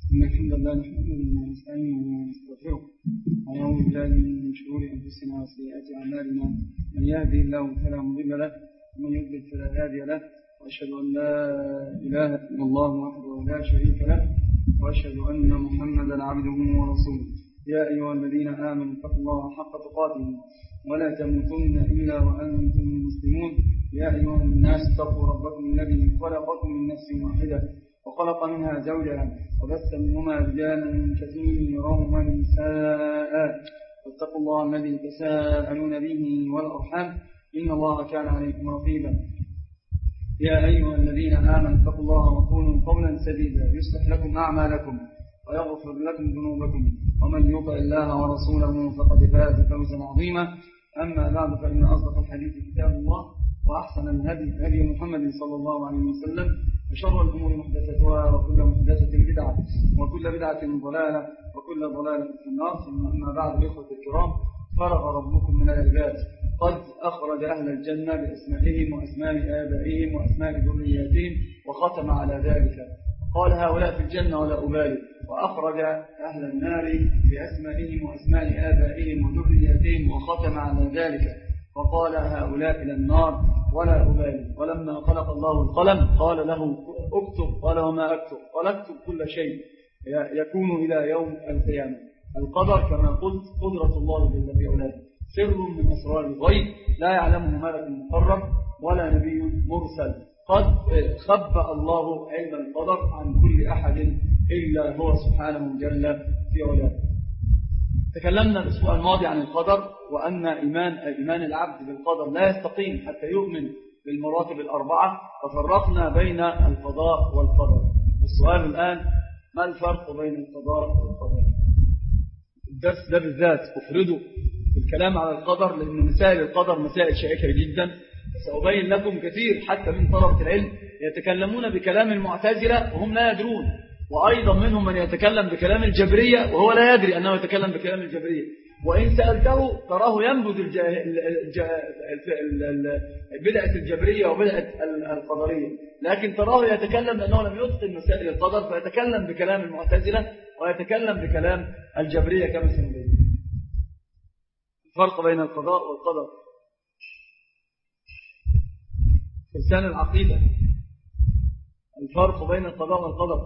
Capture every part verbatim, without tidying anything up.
إن الحمد لله نحمده ونستعينه ونستغفره ونعوذ بالله من شرور أنفسنا وسيئات أعمالنا. من يهدي الله فلا مضل له ومن يضلل فلا هادي له، وأشهد أن لا إله إلا الله وحده لا شريك له، وأشهد أن محمدا عبده ورسوله. يا أيها الذين آمنوا اتقوا الله حق تقاته ولا تموتن إلا وأنتم مسلمون. يا أيها الناس اتقوا ربكم الذي خلقكم من نفس واحدة وخلق منها زوجها وبث منهما رجالا كثيرا ونساء، واتقوا الله الذي تساءلون به والأرحام إن الله كان عليكم رقيبا. يا أيها الذين آمنوا اتقوا الله وقولوا قولا سديدا يصلح لكم أعمالكم ويغفر لكم ذنوبكم، ومن يطع الله ورسوله فقد فاز فوزا عظيما. أما بعد، فإن أصدق الحديث كتاب الله، وأحسن الهدي هدي محمد صلى الله عليه وسلم، وشر الأمور محدثتها، وكل محدثة بدعة، وكل بدعة ضلالة، وكل ضلالة في النار. ثم أما بعد، إخوة الكرام، فرغ ربكم من العباد، قد أخرج أهل الجنة بأسمائهم وأسماء آبائهم وأسماء ذرياتهم وختم على ذلك، قال هؤلاء في الجنة ولا أبالي، وأخرج أهل النار بأسمائهم وأسماء آبائهم وذرياتهم وختم على ذلك، وقال هؤلاء إلى النار ولا أبالي. ولما خلق الله القلم قال له اكتب، قال وما أكتب؟ قال اكتب كل شيء يكون إلى يوم القيامة. القدر كما قلت قدرة الله جل في علاه، سر من أسرار الغيب لا يعلمه ملك مقرب ولا نبي مرسل. قد خبأ الله علم القدر عن كل أحد إلا هو سبحانه جل في علاه. تكلمنا الأسبوع الماضي عن القدر، وأن إيمان, إيمان العبد بالقدر لا يستقيم حتى يؤمن بالمراتب الأربعة، وفرقنا بين القضاء والقدر. السؤال الآن، ما الفرق بين القضاء والقدر؟ الدرس ده بالذات أفرده في الكلام على القدر، لأن مسائل القدر مسائل شائكة جدا. سأبين لكم كثير حتى من طلبة العلم يتكلمون بكلام المعتزلة وهم لا يدرون، وأيضا منهم من يتكلم بكلام الجبرية وهو لا يدري أنه يتكلم بكلام الجبرية، وإن سألته تراه ينبذ بدعة الجبرية وبدعة القدرية، لكن تراه يتكلم لأنه لم يتقن مسائل القدر، فيتكلم بكلام المعتزلة ويتكلم بكلام الجبرية كما سنبين. الفرق بين القضاء والقدر في لسان العقيدة. الفرق بين القضاء والقدر: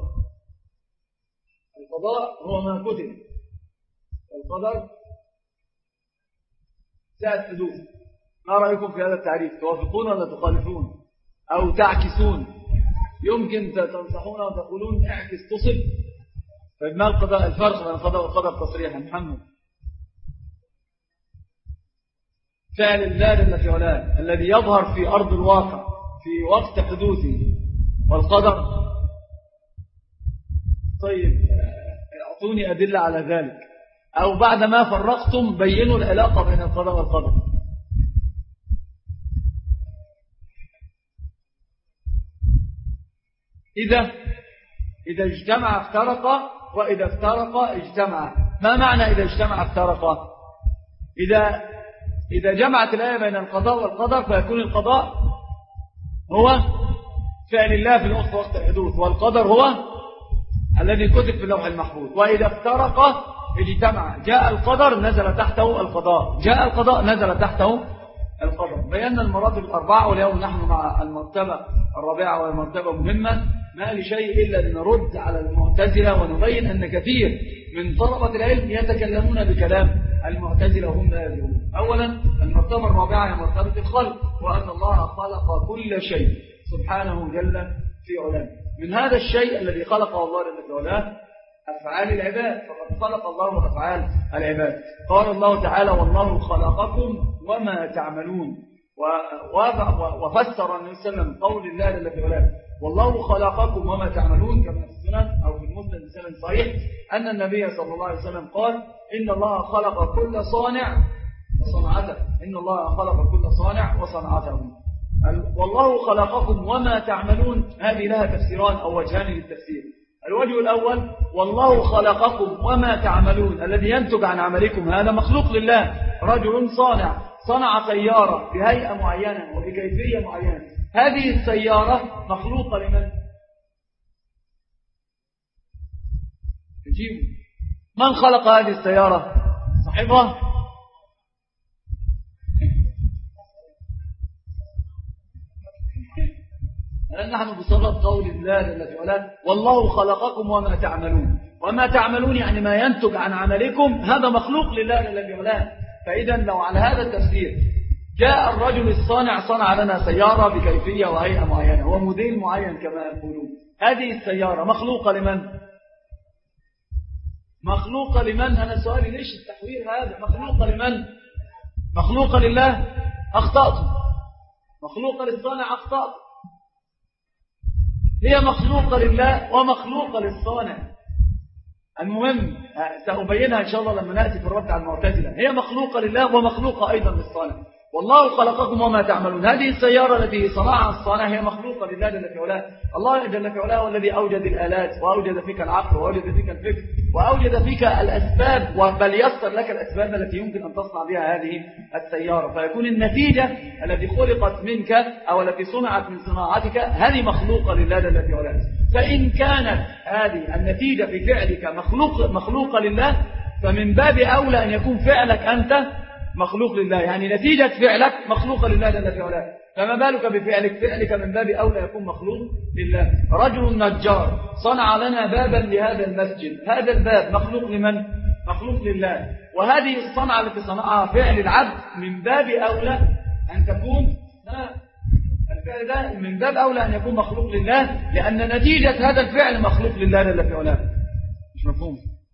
القضاء هو ما كتب، والقدر ساعة حدوث. ما رأيكم في هذا التعريف؟ توافقون ولا تخالفون أو تعكسون؟ يمكن تنصحون وتقولون اعكس تصب. فما القضاء؟ الفرق بين القضاء والقدر تصريحا محمد. فعل الله جل في علاه الذي يظهر في أرض الواقع في وقت حدوثه، والقدر. طيب اعطوني أدلة على ذلك، أو بعد ما فرقتم بينوا العلاقة بين القضاء والقدر. إذا إذا اجتمع افترق، وإذا افترق اجتمع. ما معنى إذا اجتمع افترق؟ إذا إذا جمعت الآية بين القضاء والقدر فيكون القضاء هو فعل الله في الوقت وقت الحدوث، والقدر هو الذي كتب في اللوح المحفوظ. وإذا افترق اجتمع، جاء القدر نزل تحته القضاء، جاء القضاء نزل تحته القدر. بينا المراتب الأربعة، واليوم نحن مع المرتبة الرابعة، والمرتبة مهمة ما لشيء إلا لنرد على المعتزلة ونبين أن كثير من طلبة العلم يتكلمون بكلام المعتزلة وهم لا يدرون. أولا، المرتبة الرابعة هي مرتبة الخلق، وأن الله خلق كل شيء سبحانه جل في علاه. من هذا الشيء الذي خلقه الله جل في علاه أفعال العباد، فقد خلق الله أفعال العباد. قال الله تعالى: والله خلقكم وما تعملون. وفسر النبي صلى الله عليه وسلم قول الله جل في علاه والله خلقكم وما تعملون كما في السنن أو في المسند بسند صحيح أن النبي صلى الله عليه وسلم قال: إن الله خلق كل صانع وصنعته. إن الله خلق كل صانع وصنعته. والله خلقكم وما تعملون، هذه لها تفسيران أو وجهان للتفسير. الوجه الأول: والله خلقكم وما تعملون، الذي ينتج عن عملكم هذا مخلوق لله. رجل صانع صنع سيارة بهيئة معينة وبكيفية معينة، هذه السيارة مخلوقة لمن؟ تجيبه. من خلق هذه السيارة؟ صاحبها. لأن نحن بصدد قول الله جل وعلا والله خلقكم وما تعملون. وما تعملون يعني ما ينتج عن عملكم، هذا مخلوق لله جل وعلا. فإذا لو على هذا التفسير جاء الرجل الصانع صنع لنا سيارة بكيفية وهيئة معينة وموديل معين كما يقولون، هذه السيارة مخلوقة لمن؟ مخلوقة لمن؟ أنا سؤالي ليش التحوير هذا؟ مخلوقة لمن؟ مخلوقة لله. أخطأت. مخلوقة للصانع. أخطأت. هي مخلوقة لله ومخلوقة للصانع. المهم سأبينها إن شاء الله لما نأتي في الرد على المعتزلة. هي مخلوقة لله ومخلوقة أيضا للصانع. والله خلقكم وما تعملون. هذه السيارة التي صنعها الصانع هي مخلوقة لله جل وعلا. الله جل وعلا هو الذي أوجد الآلات وأوجد فيك العقل وأوجد فيك الفكر وأوجد فيك الأسباب، بل يسر لك الأسباب التي يمكن أن تصنع بها هذه السيارة، فيكون النتيجة التي خلقت منك أو التي صنعت من صناعتك هذه مخلوقة لله جل وعلا. فإن كانت هذه النتيجة في فعلك مخلوق مخلوقة لله، فمن باب أولى أن يكون فعلك أنت مخلوق لله، يعني نتيجة فعلك مخلوقة لله جل وعلا. فما بالك بفعلك؟ فعلك من باب أولى يكون مخلوق لله. رجل نجار صنع لنا بابا لهذا المسجد، هذا الباب مخلوق لمن؟ مخلوق لله. وهذه الصنعة التي صنعها فعل العبد من باب أولى أن تكون الفعل ده من باب أولى أن يكون مخلوق لله، لأن نتيجة هذا الفعل مخلوق لله جل وعلا. مش مفهوم؟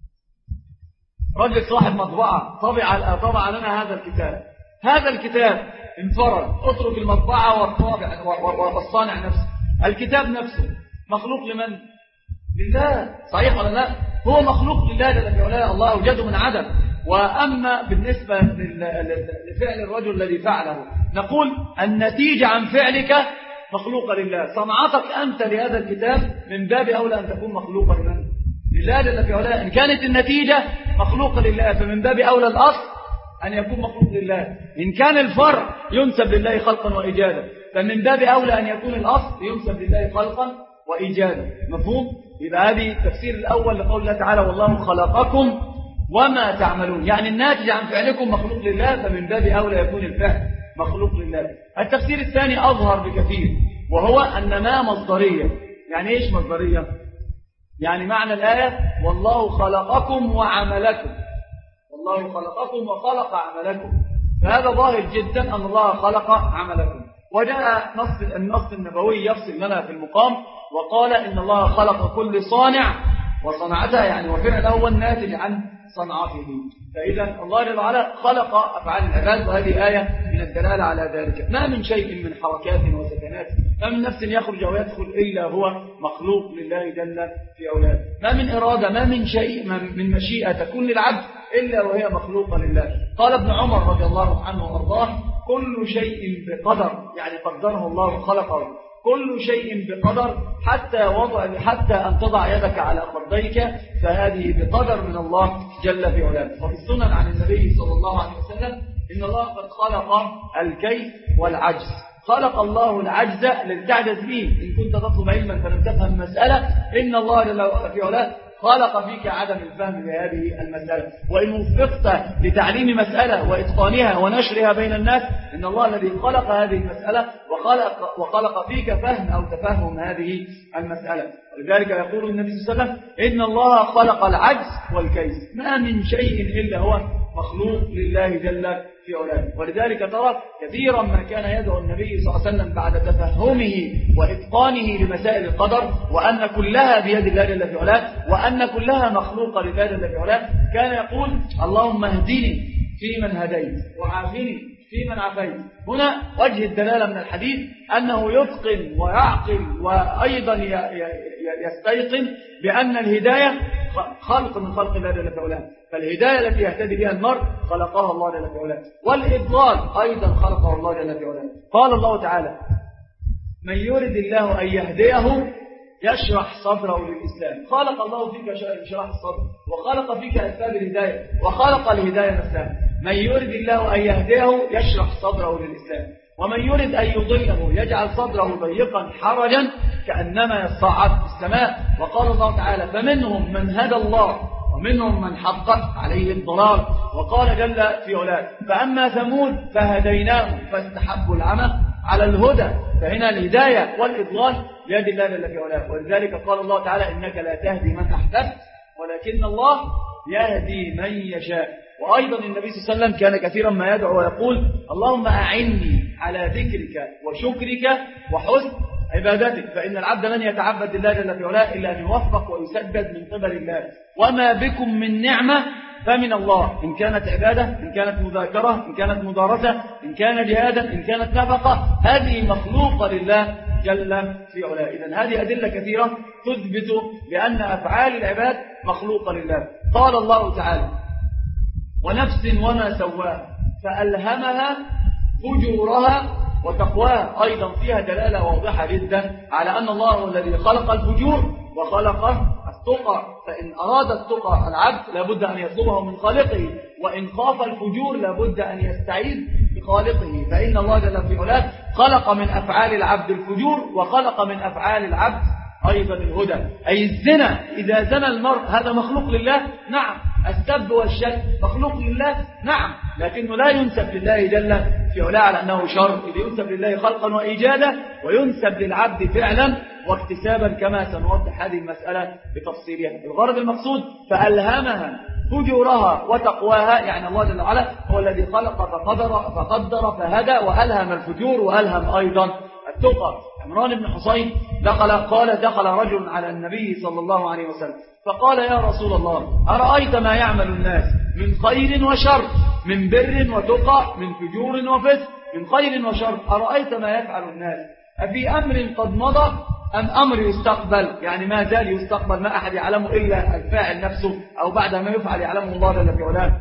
رجل صاحب مطبعة طبع طبع لنا هذا الكتاب، هذا الكتاب انفرد، اترك المطبعة والطابع والصانع نفسه، الكتاب نفسه مخلوق لمن؟ لله. صحيح ولا لا؟ هو مخلوق لله جل وعلا، الله أوجده من عدم. وأما بالنسبة لفعل الرجل الذي فعله، نقول النتيجة عن فعلك مخلوقة لله. صنعتك أنت لهذا الكتاب من باب أولى أن تكون مخلوقة لمن؟ لله جل وعلا. إن كانت النتيجة مخلوقة لله فمن باب أولى الأصل أن يكون مخلوق لله. إن كان الفرع ينسب لله خلقا وإيجادا فمن باب أولى أن يكون الأصل ينسب لله خلقا وإيجادا. مفهوم؟ يبقى هذه التفسير الأول لقول الله تعالى والله خلقكم وما تعملون، يعني الناتج عن فعلكم مخلوق لله فمن باب أولى يكون الفعل مخلوق لله. التفسير الثاني أظهر بكثير، وهو أن ما مصدرية. يعني إيش مصدرية؟ يعني معنى الآية والله خلقكم وعملكم، والله خلقكم وخلق عملكم، فهذا ظاهر جدا أن الله خلق عملكم. وجاء نص النص النبوي يفصل لنا في المقام وقال إن الله خلق كل صانع وصنعتها، يعني وفعله هو الناتج عن صنعته. فإذا الله جل وعلا خلق أفعال العباد، وهذه آية من الدلالة على ذلك. ما من شيء من حركات وسكنات، ما من نفس يخرج ويدخل إلا هو مخلوق لله جل في أولاده. ما من إرادة، ما من شيء من مشيئة تكون للعبد إلا وهي مخلوقة لله. قال ابن عمر رضي الله عنه وأرضاه كل شيء بقدر، يعني قدره الله خلقه، كل شيء بقدر حتى وضع حتى أن تضع يدك على خديك، فهذه بقدر من الله جل في علاه. وفي السنن عن النبي صلى الله عليه وسلم إن الله قد خلق الكيف والعجز. خلق الله العجز للتعجز به، إن كنت تطلب علما فلم تفهم المسألة إن الله جل في علاه خلق فيك عدم الفهم لهذه المسألة. وإن وفقت لتعليم مسألة وإتقانها ونشرها بين الناس إن الله الذي خلق هذه المسألة وخلق, وخلق فيك فهم أو تفهم هذه المسألة. ولذلك يقول النبي صلى الله عليه وسلم إن الله خلق العجز والكيس، ما من شيء إلا هو مخلوق لله جل في علاه. ولذلك ترى كثيرا ما كان يدعو النبي صلى الله عليه وسلم بعد تفهمه وإتقانه لمسائل القدر وأن كلها بيد الله جل في علاه وأن كلها مخلوقة لله جل في علاه، كان يقول اللهم اهدني فيمن هديت وعافني فيمن عافيت. هنا وجه الدلالة من الحديث أنه يتقن ويعقل وأيضا يستيقن بأن الهداية خلق من خلق الله جل في علاه، فالهداية التي يهتدي بها المرء خلقها الله جل في علاه، والإضلال أيضا خلقه الله جل في علاه. قال الله تعالى من يرد الله أن يهديه يشرح صدره للإسلام. خلق الله فيك شرح الصدر وخلق فيك أسباب الهداية وخلق الهداية نفسها. من يرد الله أن يهديه يشرح صدره للإسلام. ومن يرد أن يضله يجعل صدره ضيقا حرجا كأنما يصعد في السماء. وقال الله تعالى فمنهم من هدى الله ومنهم من حقت عليه الضلال. وقال جل في علاه فأما ثمود فهديناهم فاستحبوا العمى على الهدى. فهنا الهداية والإضلال بيد الله جل في علاه. ولذلك قال الله تعالى إنك لا تهدي من أحببت ولكن الله يهدي من يشاء. وأيضا النبي صلى الله عليه وسلم كان كثيرا ما يدعو ويقول اللهم أعني على ذكرك وشكرك وحسن عبادتك. فإن العبد لن يتعبد الله جل في علاه إلا أن يوفق ويسدد من قبل الله. وما بكم من نعمة فمن الله، إن كانت عبادة، إن كانت مذاكرة، إن كانت مدارسة، إن كان جهادا، إن كانت نفقة، هذه مخلوقة لله جل في علاه. إذن هذه أدلة كثيرة تثبت بأن أفعال العباد مخلوقة لله. قال الله تعالى ونفس وما سواها فألهمها فجورها وتقواها. أيضا فيها دلالة واضحة جدا على أن الله هو الذي خلق الفجور وخلق التقى. فإن أراد التقى العبد لابد أن يطلبه من خالقه، وإن خاف الفجور لابد أن يستعيذ بخالقه. فإن الله جل في علاه خلق من أفعال العبد الفجور وخلق من أفعال العبد أيضا الهدى. أي الزنا إذا زنى المرء هذا مخلوق لله؟ نعم. السب والشتم مخلوق لله؟ نعم. لكنه لا ينسب لله جل في علاه على أنه شر، إذ ينسب لله خلقا وإيجادا وينسب للعبد فعلا واكتسابا كما سنوضح هذه المسألة بتفصيلها. الغرض المقصود فألهمها فجورها وتقواها، يعني الله جل وعلا هو الذي خلق فقدر فقدر فهدى وألهم الفجور وألهم أيضا التقى. عمران بن حصين دخل قال دخل رجل على النبي صلى الله عليه وسلم فقال يا رسول الله أرأيت ما يعمل الناس من خير وشر، من بر وتقى، من فجور وفسق، من خير وشر، أرأيت ما يفعل الناس أفي أمر قد مضى أم أمر يستقبل؟ يعني ما زال يستقبل، ما أحد يعلمه إلا الفاعل نفسه، أو بعد ما يفعل يعلمه الله جل في علاه.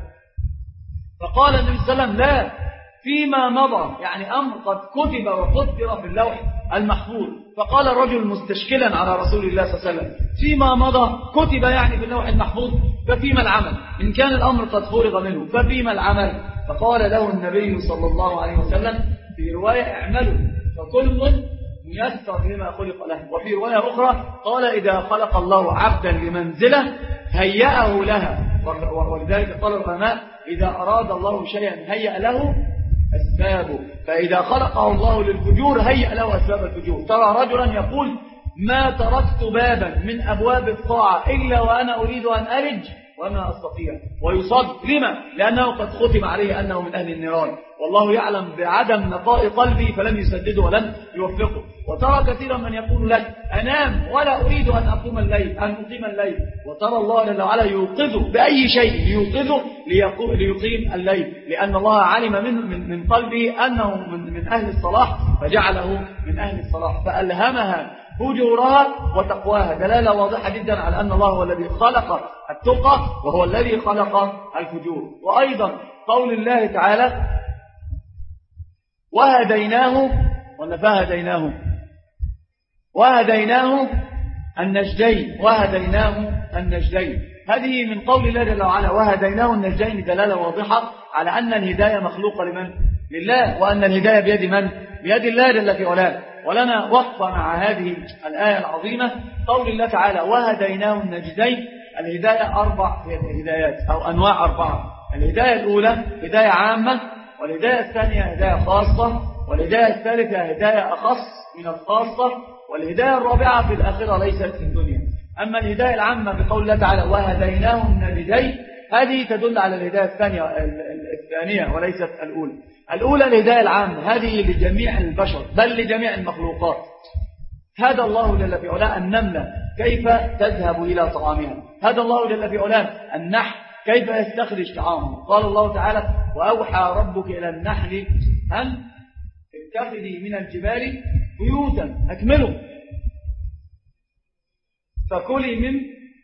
فقال النبي صلى الله عليه وسلم لا، فيما مضى، يعني أمر قد كتب وقدر في اللوح المحفوظ. فقال الرجل مستشكلا على رسول الله صلى الله عليه وسلم فيما مضى كتب يعني في اللوح المحفوظ، ففيما العمل؟ إن كان الأمر قد فرغ منه ففيما العمل؟ فقال له النبي صلى الله عليه وسلم في رواية اعملوا فكل ميسر لما خلق له. وفي رواية أخرى قال إذا خلق الله عبدا لمنزله هيأه لها. ولذلك قال العلماء إذا أراد الله شيئا هيأ له أسبابه، فإذا خلقه الله للفجور هيأ له أسباب الفجور. ترى رجلا يقول ما تركت بابا من أبواب الطاعة إلا وأنا أريد أن أرج وما أستطيع، ويصد. لما؟ لأنه قد ختم عليه أنه من أهل النيران، والله يعلم بعدم نقاء قلبي فلم يسدده ولم يوفقه. وترى كثيرا من يقول لك أنام ولا أريد أن أقوم الليل أن أقيم الليل، وترى الله جل وعلا يوقظه بأي شيء يوقظه ليقيم الليل، لأن الله علم من, من, من قلبه أنه من, من أهل الصلاح فجعله من أهل الصلاح. فألهمها فجورها وتقواها، دلالة واضحة جدا على أن الله هو الذي خلق التقى وهو الذي خلق الفجور. وأيضا قول الله تعالى وهديناه ولا فهديناه وهديناه النجدين وهديناه النجدين هذه من قول الله جل وعلا وهديناه النجدين، دلالة واضحة على أن الهداية مخلوقة لمن؟ لله، وأن الهداية بيد من؟ بيد الله جل في علاه. ولنا وقفة مع هذه الآية العظيمة قول الله تعالى وهديناه النجدين. الهداية أربع هدايات أو أنواع أربعة. الهداية الأولى هداية عامة، والهداية الثانية هداية خاصة، والهداية الثالثة هداية أخص من الخاصة، والهداية الرابعة في الآخرة ليست في الدنيا. أما الهداية العامة بقول الله تعالى وهديناه النجدين هذه تدل على الهداية الثانية الثانية وليست الأولى. الأولى الهداية العامة هذه لجميع البشر بل لجميع المخلوقات. هدى الله جل في علاه النملة كيف تذهب إلى طعامها، هدى الله جل في علاه النحل كيف يستخرج طعامه. قال الله تعالى وأوحى ربك إلى النحل أن اتخذي من الجبال بيوتا أكملوا فكلي من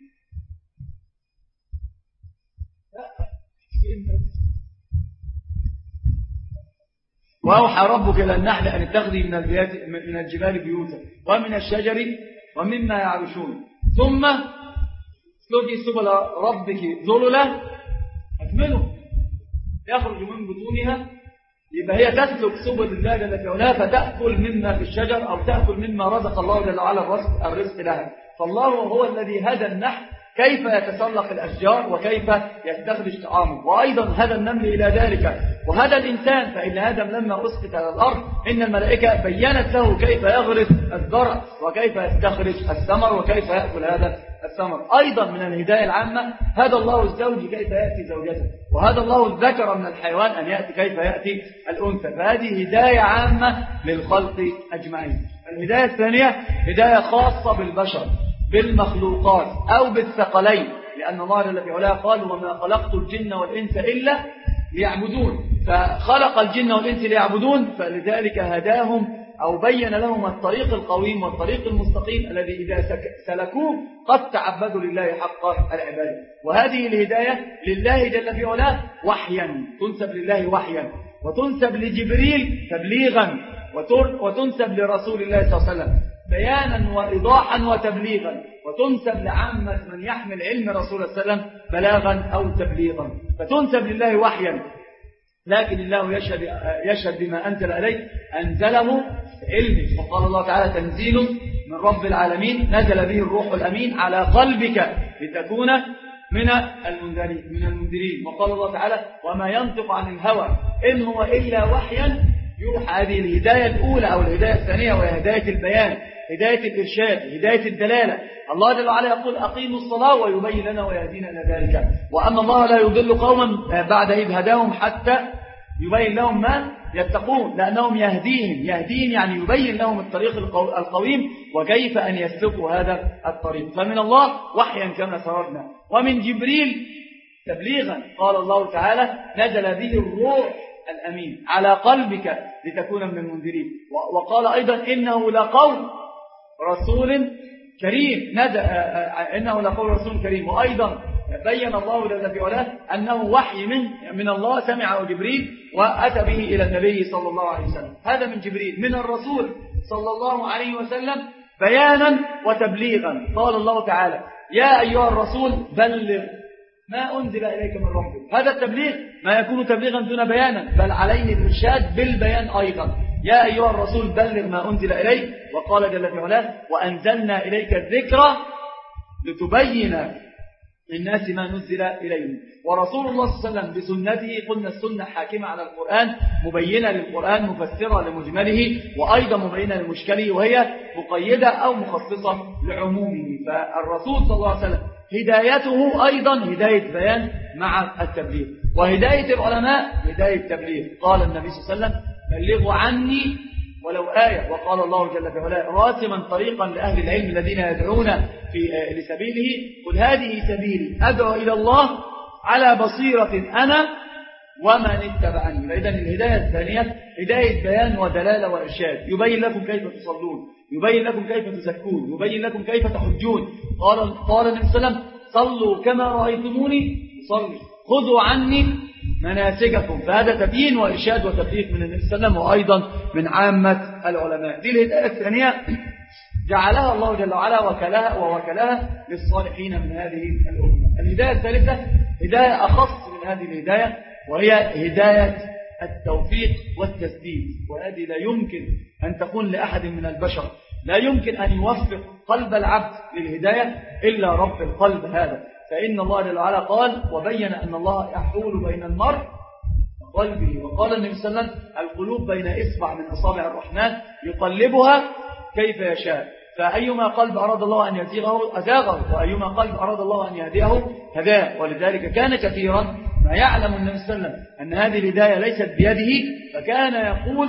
وأوحى ربك إلى النحل أن اتخذي من من الجبال بيوتا ومن الشجر ومما يعرشون ثم اسلكي سبل ربك ذللا أكملوا يخرج من بطونها يبقى هي تسلك سبل الله جل في علاه فتأكل مما في الشجر أو تأكل مما رزق الله جل وعلا الرزق, الرزق لها. فالله هو الذي هدى النحل كيف يتسلق الأشجار وكيف يستخرج طعامه، وأيضا هدى النمل إلى ذلك، وهدى الإنسان. فإن آدم لما أسقط على الأرض إن الملائكة بيّنت له كيف يغرس الزرع وكيف يستخرج الثمر وكيف يأكل هذا الثمر. أيضا من الهداية العامة هدى الله الزوج كيف يأتي زوجته، وهدى الله الذكر من الحيوان أن يأتي كيف يأتي الأنثى. فهذه هداية عامة للخلق أجمعين. الهداية الثانية هداية خاصة بالبشر بالمخلوقات أو بالثقلين، لأن الله جل في علاه قال وما خلقت الجن والإنس إلا ليعبدون، فخلق الجن والإنس ليعبدون، فلذلك هداهم أو بين لهم الطريق القويم والطريق المستقيم الذي إذا سلكوه قد تعبدوا لله حق العبادة. وهذه الهداية لله جل في علاه وحيا، تنسب لله وحيا، وتنسب لجبريل تبليغا، وتنسب لرسول الله صلى الله عليه وسلم بيانا وإيضاحا وتبليغا، وتنسب لعامة من يحمل علم رسول الله صلى الله عليه وسلم بلاغا أو تبليغا. فتنسب لله وحيا، لكن الله يشهد, يشهد بما أنزل عليه أنزله بعلمه. وقال الله تعالى تنزيل من رب العالمين نزل به الروح الأمين على قلبك لتكون من المنذرين من المنذرين. وقال الله تعالى وما ينطق عن الهوى إن هو إلا وحيا يوحى. هذه الهداية الأولى أو الهداية الثانية وهي هداية البيان، هداية الإرشاد، هداية الدلالة. الله جل وعلا يقول أقيموا الصلاة ويبين لنا ويهدينا إلى ذلك، وأن الله لا يضل قوما بعد إذ هداهم حتى يبين لهم ما يتقون، لأنهم يهديهم يهديهم يعني يبين لهم الطريق القويم وكيف أن يسلكوا هذا الطريق. فمن الله وحيا كما سردنا، ومن جبريل تبليغا. قال الله تعالى نزل به الروح الأمين على قلبك لتكون من المنذرين. وقال أيضا إنه لقول رسول كريم نزل إنه لقول رسول كريم. وأيضا بين الله جل في علاه أنه وحي من من الله سمعه جبريل وأتى به إلى النبي صلى الله عليه وسلم. هذا من جبريل. من الرسول صلى الله عليه وسلم بيانا وتبليغا. قال الله تعالى يا أيها الرسول بلغ ما أنزل إليك من ربك. هذا التبليغ ما يكون تبليغا دون بيانا، بل عليه الإرشاد بالبيان أيضا. يا أيها الرسول بلغ ما أنزل إليك. وقال جل في علاه وأنزلنا إليك الذكر لتبين للناس ما نزل إليهم. ورسول الله صلى الله عليه وسلم بسنته قلنا السنة حاكمة على القرآن، مبينة للقرآن مفسرة لمجمله، وأيضا مبينة لمشكله، وهي مقيدة أو مخصصة لعمومه. فالرسول صلى الله عليه وسلم هدايته أيضا هداية بيان مع التبليغ. وهداية العلماء هداية تبليغ. قال النبي صلى الله عليه وسلم بلغوا عني ولو آية. وقال الله جل في علاه راسما طريقا لأهل العلم الذين يدعون في لسبيله قل هذه سبيلي أدعو إلى الله على بصيرة أنا ومن اتبعني. فإذا الهداية الثانية هداية بيان ودلالة وإرشاد، يبين لكم كيف تصلون، يبين لكم كيف تزكون، يبين لكم كيف تحجون. قال قال النبي صلى الله عليه وسلم صلوا كما رأيتموني صلوا خذوا عني مناسككم. فهذا تبيين وإرشاد وتفريق من النبي صلى الله عليه وسلم وأيضا من عامة العلماء. دي الهداية الثانية جعلها الله جل وعلا وكلها ووكلها للصالحين من هذه الأمة. الهداية الثالثة هداية أخص من هذه الهداية، وهي هداية التوفيق والتسديد. وهذه لا يمكن أن تكون لأحد من البشر، لا يمكن أن يوفق قلب العبد للهداية إلا رب القلب هذا. فإن الله جل وعلا قال وبين أن الله يحول بين المرء وقلبه. وقال النبي صلى الله عليه وسلم القلوب بين إصبع من أصابع الرحمن يقلبها كيف يشاء، فأيما قلب أراد الله أن يزيغه أزاغه، وأيما قلب أراد الله أن يهديه هداه. ولذلك كان كثيرا ما يعلم النبي صلى الله عليه وسلم أن هذه الهداية ليست بيده، فكان يقول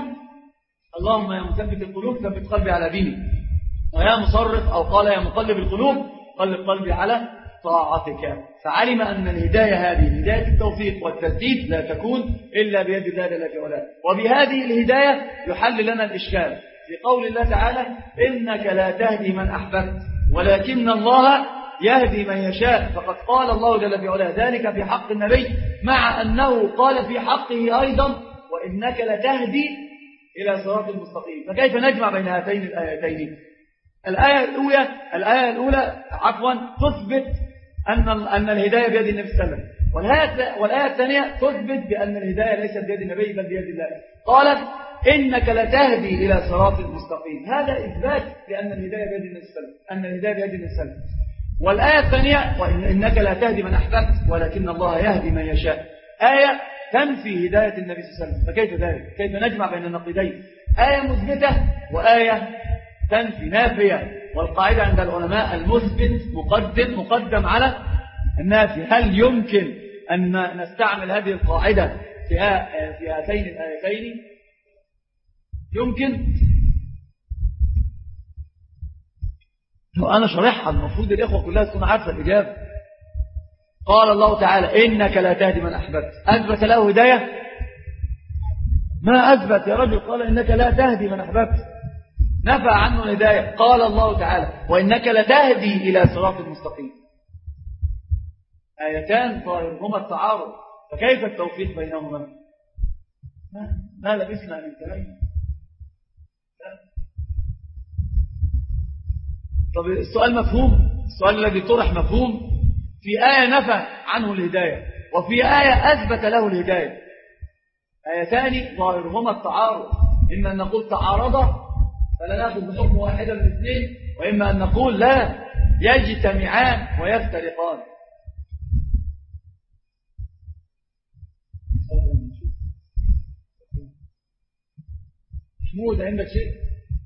اللهم يا مثبت القلوب ثبت قلبي على دينك، ويا مصرف أو قال يا مقلب القلوب قلب قلبي على طاعتك. فعلم أن الهداية هذه هداية التوفيق والتسديد لا تكون إلا بيد الله جل وعلا. وبهذه الهداية يحل لنا الإشكال في قول الله تعالى إنك لا تهدي من أحببت ولكن الله يهدي من يشاء. فقد قال الله جل وعلا ذلك في حق النبي، مع أنه قال في حقه أيضا وإنك لتهدي إلى صراط المستقيم. فكيف نجمع بين هاتين الآيتين؟ الآية الأولى الآية الأولى عفوا تثبت أن أن الهداية بيد النبي صلى الله عليه وسلم، والآية, والآية الثانية تثبت بأن الهداية ليست بيد النبي بل بيد الله. قالت إنك لتهدي إلى صراط مستقيم. هذا إثبات لأن الهداية بيد النبي صلى الله عليه وسلم، أن الهداية بيد النبي صلى الله عليه وسلم. والآية الثانية وإنك لا تهدي من أحببت ولكن الله يهدي من يشاء، آية تنفي هداية النبي صلى الله عليه وسلم. فكيف ذلك؟ كيف نجمع بين النقيضين؟ آية مثبتة وآية تنفي نافية. والقاعدة عند العلماء المثبت مقدم مقدم على النافي. هل يمكن أن نستعمل هذه القاعدة في في هاتين الآيتين؟ يمكن. لو أنا شرحها المفروض الإخوة كلها تكون عارفة الإجابة. قال الله تعالى إنك لا تهدي من أحببت، أثبت له هداية؟ ما أثبت يا رجل. قال إنك لا تهدي من أحببت، نفى عنه الهداية. قال الله تعالى وإنك لتهدي إلى صراط مستقيم. آيتان ظاهرهما التعارض، فكيف التوفيق بينهما؟ ما, ما لبسنا من كلام. طب السؤال مفهوم؟ السؤال الذي طرح مفهوم؟ في آية نفى عنه الهداية وفي آية أثبت له الهداية. آيتان ظاهرهما التعارض، إما أن نقول تعارضا فلا نأخذ بحكم واحدة من الاثنين، وإما أن نقول لا يجتمعان ويفترقان. محمود عندك شيء؟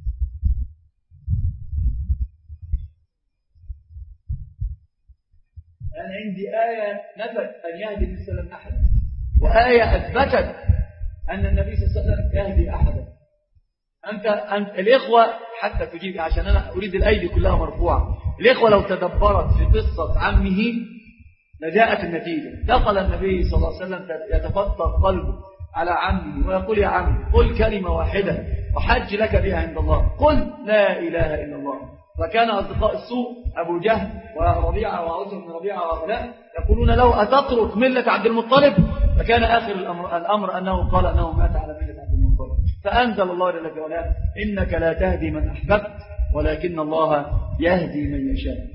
أنا عندي آية نفت أن يهدي النبي صلى الله عليه وسلم أحدا، وآية أثبتت أن النبي صلى الله عليه وسلم يهدي أحدا. أنت, أنت الإخوة حتى تجيب، عشان أنا أريد الأيدي كلها مرفوعة. الإخوة لو تدبرت في قصة عمه لجاءت النتيجة. دخل النبي صلى الله عليه وسلم يتفطر قلبه على عمه ويقول يا عمي قل كلمة واحدة وحج لك بها عند الله، قل لا إله إلا الله. فكان أصدقاء السوء أبو جهل وربيعة وعوسى بن ربيعة وهؤلاء يقولون له أتترك ملة عبد المطلب؟ فكان آخر الأمر, الأمر أنه قال أنه مات على ملة عبد المطلب. فأنزل الله جل في علاه إنك لا تهدي من أحببت ولكن الله يهدي من يشاء.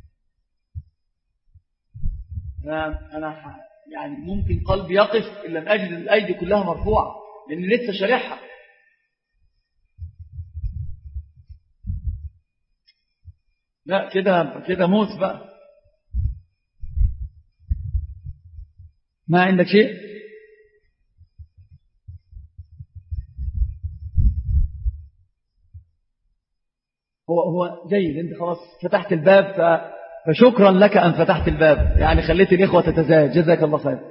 أنا يعني ممكن قلبي يقف إلا أن أجد الأيدي كلها مرفوعة لأن لسه شارحها. لا كده كده موت بقى. ما عندك شيء؟ هو هو جيد. انت خلاص فتحت الباب، ف فشكرا لك ان فتحت الباب، يعني خليت الاخوه تتزايد. جزاك الله خير.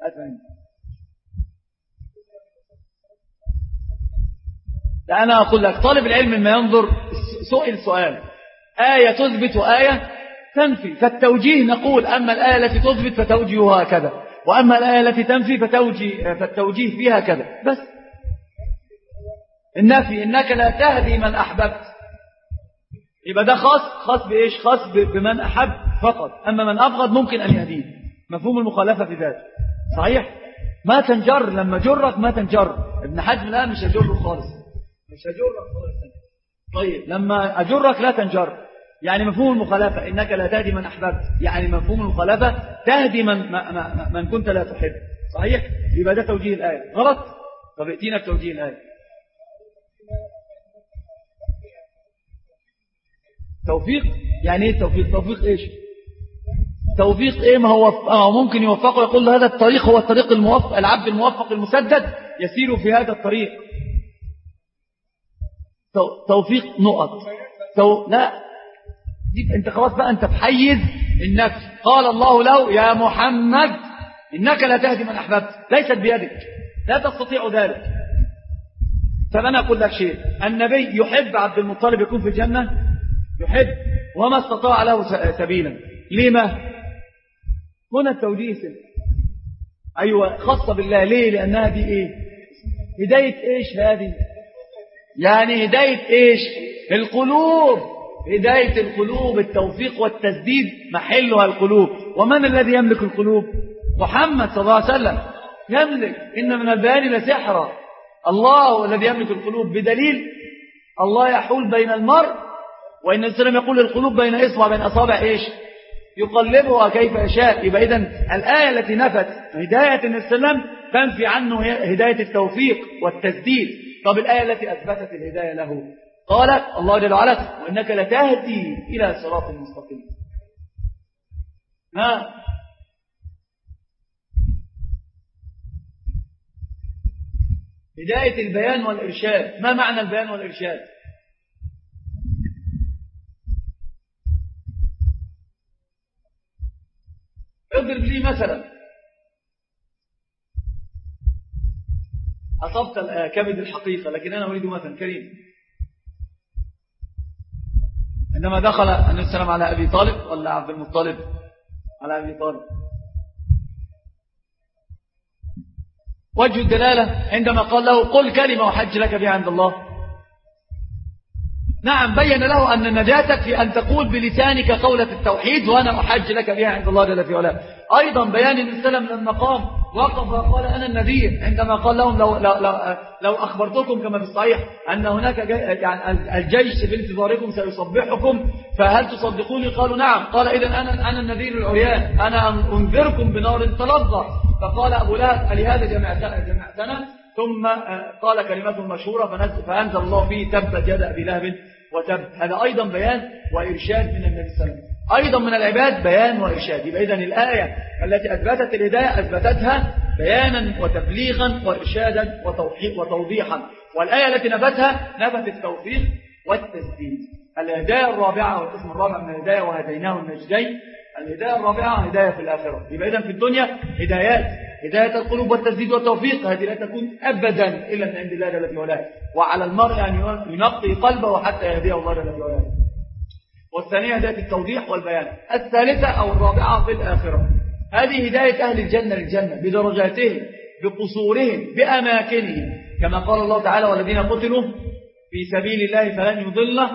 لا انا اقول لك طالب العلم ما ينظر سئل سؤال آية تثبت وآية تنفي، فالتوجيه نقول أما الآية التي تثبت فتوجيهها كذا، وأما الآية التي تنفي فتوجيه فالتوجيه فيها كذا. بس النفي إنك لا تهدي من أحببت، يبقى ده خاص خاص بإيش؟ خاص بمن أحب فقط، أما من أبغض ممكن أن يهديه. مفهوم المخالفة في ذلك صحيح؟ ما تنجر، لما جرك ما تنجر. ابن حزم الآن مش هجره خالص، مش هجرك خالص. طيب لما أجرك لا تنجر، يعني مفهوم المخالفة إنك لا تهدي من أحببت، يعني مفهوم المخالفة تهدي من, من كنت لا تحب. صحيح؟ يبقى ده توجيه الآية غلط. طب ائتينا بتوجيه الآية. توفيق يعني ايه توفيق؟ توفيق ايش؟ توفيق ايه؟ ما هو آه ممكن يوفقه يقول له هذا الطريق هو الطريق الموفق، العبد الموفق المسدد يسير في هذا الطريق. توفيق نقط تو... لا دي انت خلاص بقى انت بحيز النفس. قال الله له يا محمد انك لا تهدي من احببت، ليست بيدك، لا تستطيع ذلك. طب انا اقول لك شيء، النبي يحب عبد المطلب يكون في الجنة، يحب وما استطاع له سبيلا. لما؟ هنا التوجيه سنة. ايوه خاصة بالله. ليه؟ لانها دي ايه؟ هداية ايش هذه؟ يعني هداية ايش؟ القلوب. هداية القلوب، التوفيق والتسديد محلها القلوب. ومن الذي يملك القلوب؟ محمد صلى الله عليه وسلم يملك. إن من البيان لسحرا. الله الذي يملك القلوب، بدليل الله يحول بين المرء، وإن السلام يقول القلوب بين إصبع بين أصابع إيش؟ يقلبها كيف يشاء. يبقى إذن الآية التي نفت هداية النبي صلى الله عليه وسلم تنفي عنه هداية التوفيق والتسديد. طب الآية التي أثبتت الهداية له قالت الله جل وعلا وإنك لتهدي إلى صراط مستقيم. ها هداية البيان والإرشاد. ما معنى البيان والإرشاد؟ اضرب لي مثلا. أصبت كبد الحقيقة لكن أنا أريد مثلا كريم. عندما دخل النبي صلى الله عليه وسلم على أبي طالب ولا عبد المطلب؟ على أبي طالب. وجه الدلالة عندما قال له قل كلمة وحج لك بها عند الله. نعم بين له أن نجاتك في أن تقول بلسانك قولة التوحيد وأنا أحج لك بها عند الله جل في علاه. أيضا بيان النبي صلى الله عليه وسلم لما قام وقف وقال أنا النذير عندما قال لهم لو, لو, لو, لو أخبرتكم كما في الصحيح أن هناك يعني الجيش في انتظاركم سيصبحكم فهل تصدقوني؟ قالوا نعم. قال إذن أنا, أنا النذير العريان أنا أنذركم بنار تلظى. فقال أبو لهب لهذا جمعتنا ثم قال كلمة مشهورة فأنزل الله فيه تبت يد أبي لهب وتب. هذا أيضا بيان وإرشاد من النبي صلى الله عليه وسلم. أيضا من العباد بيان وإرشاد. يبقى إذن الآية التي أثبتت الهداية أثبتتها بيانا وتبليغا وإرشادا وتوضيحا. والآية التي نفتها نفت التوفيق والتسديد. الهداية الرابعة والقسم الرابع من الهداية وهديناه النجدين. الهداية الرابعة هداية في الآخرة. يبقى إذن في الدنيا هدايات هداية القلوب والتسديد والتوفيق هذه لا تكون أبدا إلا من عند الله جل في علاه. وعلى المرء أن ينقي قلبه حتى يهديه الله جل في علاه. والثانية هداية التوضيح والبيان. الثالثة أو الرابعة في الآخرة هذه هداية أهل الجنة للجنة بدرجاتهم بقصورهم بأماكنهم كما قال الله تعالى والذين قتلوا في سبيل الله فلن يضل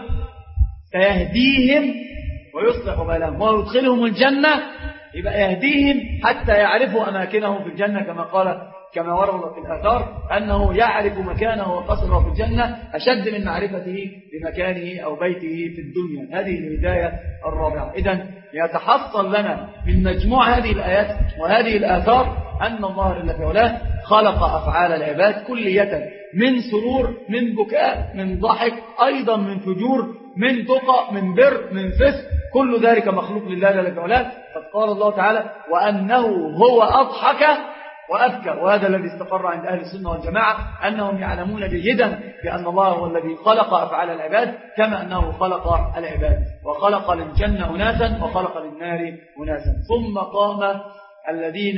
سيهديهم ويصلح بالهم ويدخلهم الجنة. يبقى يهديهم حتى يعرفوا أماكنهم في الجنة كما قال كما ورد في الآثار أنه يعرف مكانه وقصره في الجنة أشد من معرفته بمكانه أو بيته في الدنيا. هذه الهداية الرابعة. إذن يتحصل لنا من مجموع هذه الآيات وهذه الآثار أن الله جل في علاه خلق أفعال العباد كلية من سرور من بكاء من ضحك أيضا من فجور من تقى من بر من فسق كل ذلك مخلوق لله جل في علاه. قد قال الله تعالى وأنه هو أضحك وأبكى. وهذا الذي استقر عند أهل السنة والجماعة أنهم يعلمون جيدا بأن الله هو الذي خلق أفعال العباد كما أنه خلق العباد وخلق للجنة أناسا وخلق للنار أناسا. ثم قام الذين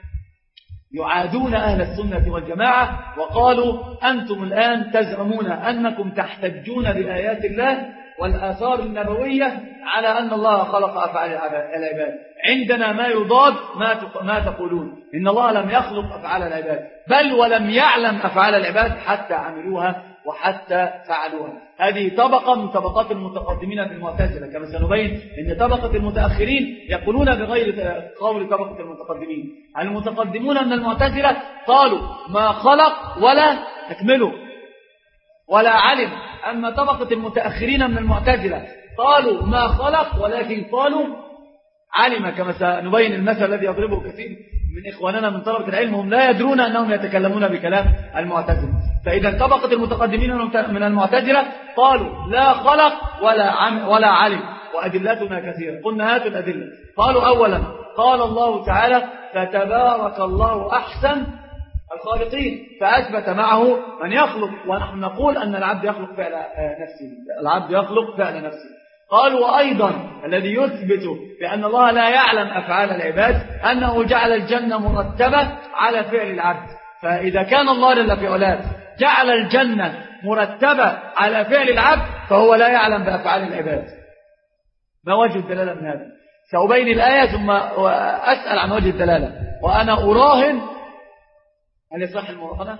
يعادون أهل السنة والجماعة وقالوا أنتم الآن تزعمون أنكم تحتجون بآيات الله والآثار النبوية على أن الله خلق أفعال العباد. عندنا ما يضاد ما ما تقولون إن الله لم يخلق أفعال العباد بل ولم يعلم أفعال العباد حتى عملوها وحتى فعلوها. هذه طبقة من طبقات المتقدمين في المعتزلة كما سنبين إن طبقة المتأخرين يقولون بغير قول طبقة المتقدمين. المتقدمون من المعتزلة قالوا ما خلق ولا تكمله ولا علم. أما طبقة المتأخرين من المعتزلة قالوا ما خلق ولكن قالوا علم كما سنبين المثل الذي يضربه كثير من إخواننا من طلبة العلم هم لا يدرون أنهم يتكلمون بكلام المعتزلة. فإذا طبقة المتقدمين من المعتزلة قالوا لا خلق ولا عم ولا علم وأدلتنا كثيرة. قلنا هاتوا الأدلة. قالوا أولا قال الله تعالى فتبارك الله أحسن الخالقين فأثبت معه من يخلق ونحن نقول أن العبد يخلق فعل نفسه العبد يخلق فعل نفسه. قالوا وأيضا الذي يثبت بأن الله لا يعلم أفعال العباد أنه جعل الجنة مرتبة على فعل العبد. فإذا كان الله جل في علاه جعل الجنة مرتبة على فعل العبد فهو لا يعلم بأفعال العباد. ما وجه الدلالة من هذا؟ سأبين الآية ثم أسأل عن وجه الدلالة. وأنا أراهن هل يصح المراهنة؟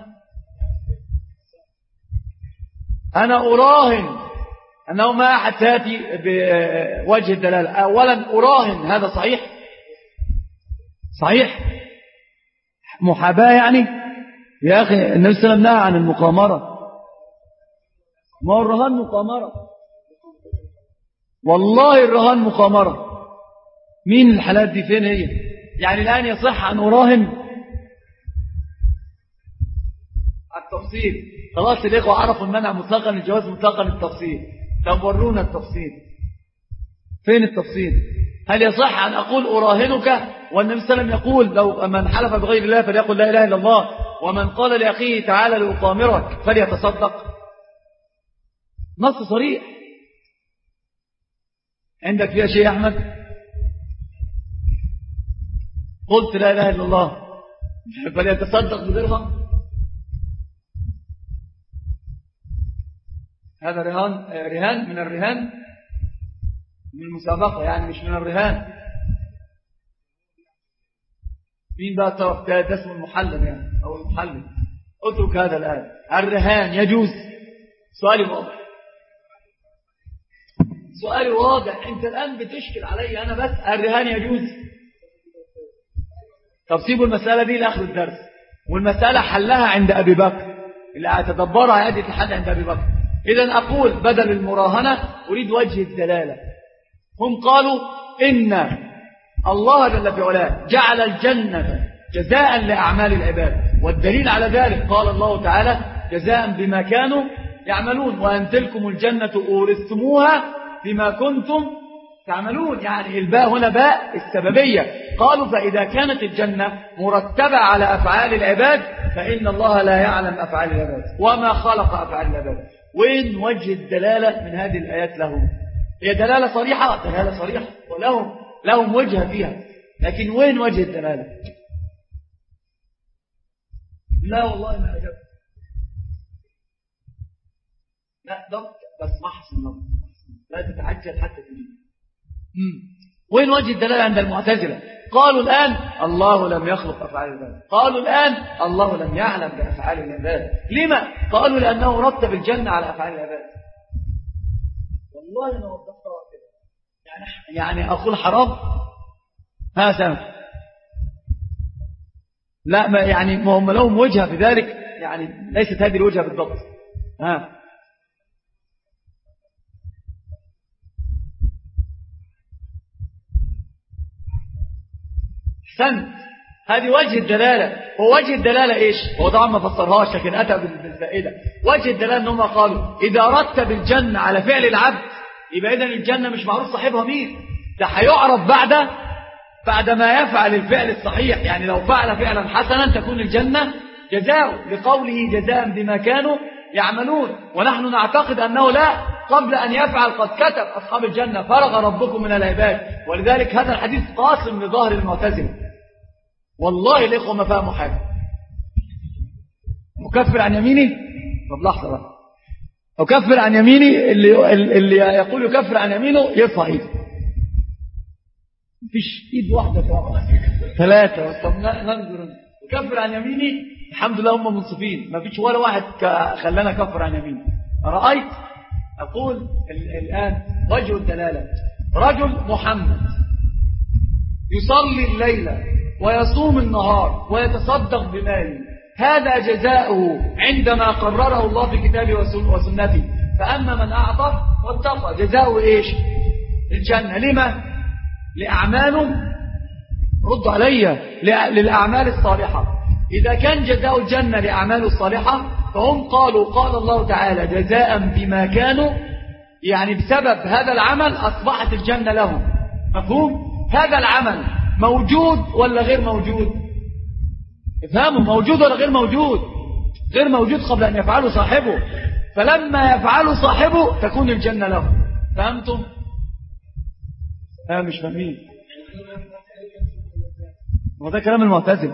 أنا أراهن أنه ما أحد تأتي بوجه الدلالة. أولا أراهن هذا صحيح صحيح محاباة يعني يا أخي النبي صلى الله عليه وسلم نهى عن المقامرة. ما هو الرهان مقامرة والله الرهان مقامرة. مين الحالات دي؟ فين هي؟ يعني الآن يصح أن أراهن التفصيل. خلاص الإخوة عرفوا المنع مطلقا، الجواز مطلقا التفصيل. طب ورونا التفصيل، فين التفصيل؟ هل يصح أن أقول أراهنك والنبي صلى الله عليه وسلم يقول لو من حلف بغير الله فليقل لا إله إلا الله، ومن قال لأخيه تعالى لأقامرك فليتصدق؟ نص صريح. عندك فيها شيء يا أحمد؟ قلت لا إله إلا الله فليتصدق بدرهم، هذا رهان، رهان من الرهان، من المسابقة يعني، مش من الرهان. مين بقى الطرف ده؟ ده اسمه المحلل يعني، أو المحلل. اترك هذا الآن. الرهان يجوز؟ سؤالي واضح، سؤالي واضح. انت الآن بتشكل علي أنا بس. الرهان يجوز؟ طب سيبوا المسألة دي لآخر الدرس، والمسألة حلها عند أبي بكر، اللي أتدبرها يأتي الحل عند أبي بكر. إذن أقول بدل المراهنة أريد وجه الدلالة. هم قالوا إن الله جل في علاه جعل الجنة جزاء لأعمال العباد، والدليل على ذلك قال الله تعالى جزاء بما كانوا يعملون، وأن تلكم الجنة أورثتموها بما كنتم تعملون. يعني الباء هنا باء السببية. قالوا فإذا كانت الجنة مرتبة على أفعال العباد فإن الله لا يعلم أفعال العباد وما خلق أفعال العباد. وين وجه الدلالة من هذه الآيات لهم؟ هي دلالة صريحة، دلالة صريحة، ولهم لهم وجه فيها، لكن وين وجه الدلالة؟ لا والله ما أجبت. لا ضبط بس محصن نظر، لا تتعجل حتى تجيب. وين وجه الدلالة عند المعتزلة؟ قالوا الآن الله لم يخلق أفعال العباد، قالوا الآن الله لم يعلم بأفعال العباد. لما؟ قالوا لأنه رتب الجنة على أفعال العباد. والله أنا وضحتها كده يعني، يعني أقول حرام؟ ها سامح؟ لا ما يعني ما هم لهم وجهة في ذلك، يعني ليست هذه الوجهة بالضبط. ها سنت، هذه وجه الدلالة. ووجه الدلالة إيش؟ هو طبعا ما فسرهاش لكن أتى بالفائدة. وجه الدلالة أنهم قالوا إذا رتب الجنة على فعل العبد يبقى إذن الجنة مش معروف صاحبها مين، ده هيعرف بعد بعد ما يفعل الفعل الصحيح. يعني لو فعل فعلا حسنا تكون الجنة جزاء، لقوله جزاء بما كانوا يعملون. ونحن نعتقد أنه لا، قبل أن يفعل قد كتب أصحاب الجنة فرغ ربكم من العباد. ولذلك هذا الحديث قاسم لظاهر المعتزلة. والله الإخوة ما فهموا حاجة. أكفر عن يميني؟ طب لحظة بقى، أكفر عن يميني. اللي, اللي يقول يكفر عن يمينه يرفع ايده. مفيش ايد واحدة ثلاثة. طب ننظر. أكفر عن يميني، الحمد لله هم منصفين، مفيش ولا واحد خلانا كفر عن يميني. رأيت؟ أقول الآن وجه الدلالة. رجل محمد يصلي الليلة ويصوم النهار ويتصدق بماله، هذا جزاؤه عندما قرره الله في كتابه وسنته. فأما من أعطى واتقى جزاؤه إيش؟ الجنة. لما؟ لأعماله، رد علي، للأعمال الصالحة. إذا كان جزاء الجنة لأعماله الصالحة فهم قالوا قال الله تعالى جزاء بما كانوا، يعني بسبب هذا العمل أصبحت الجنة لهم. مفهوم؟ هذا العمل موجود ولا غير موجود؟ افهموا، موجود ولا غير موجود؟ غير موجود قبل أن يفعله صاحبه، فلما يفعله صاحبه تكون الجنة له. فهمتم؟ ها مش فاهمين؟ وده كلام المعتزلة.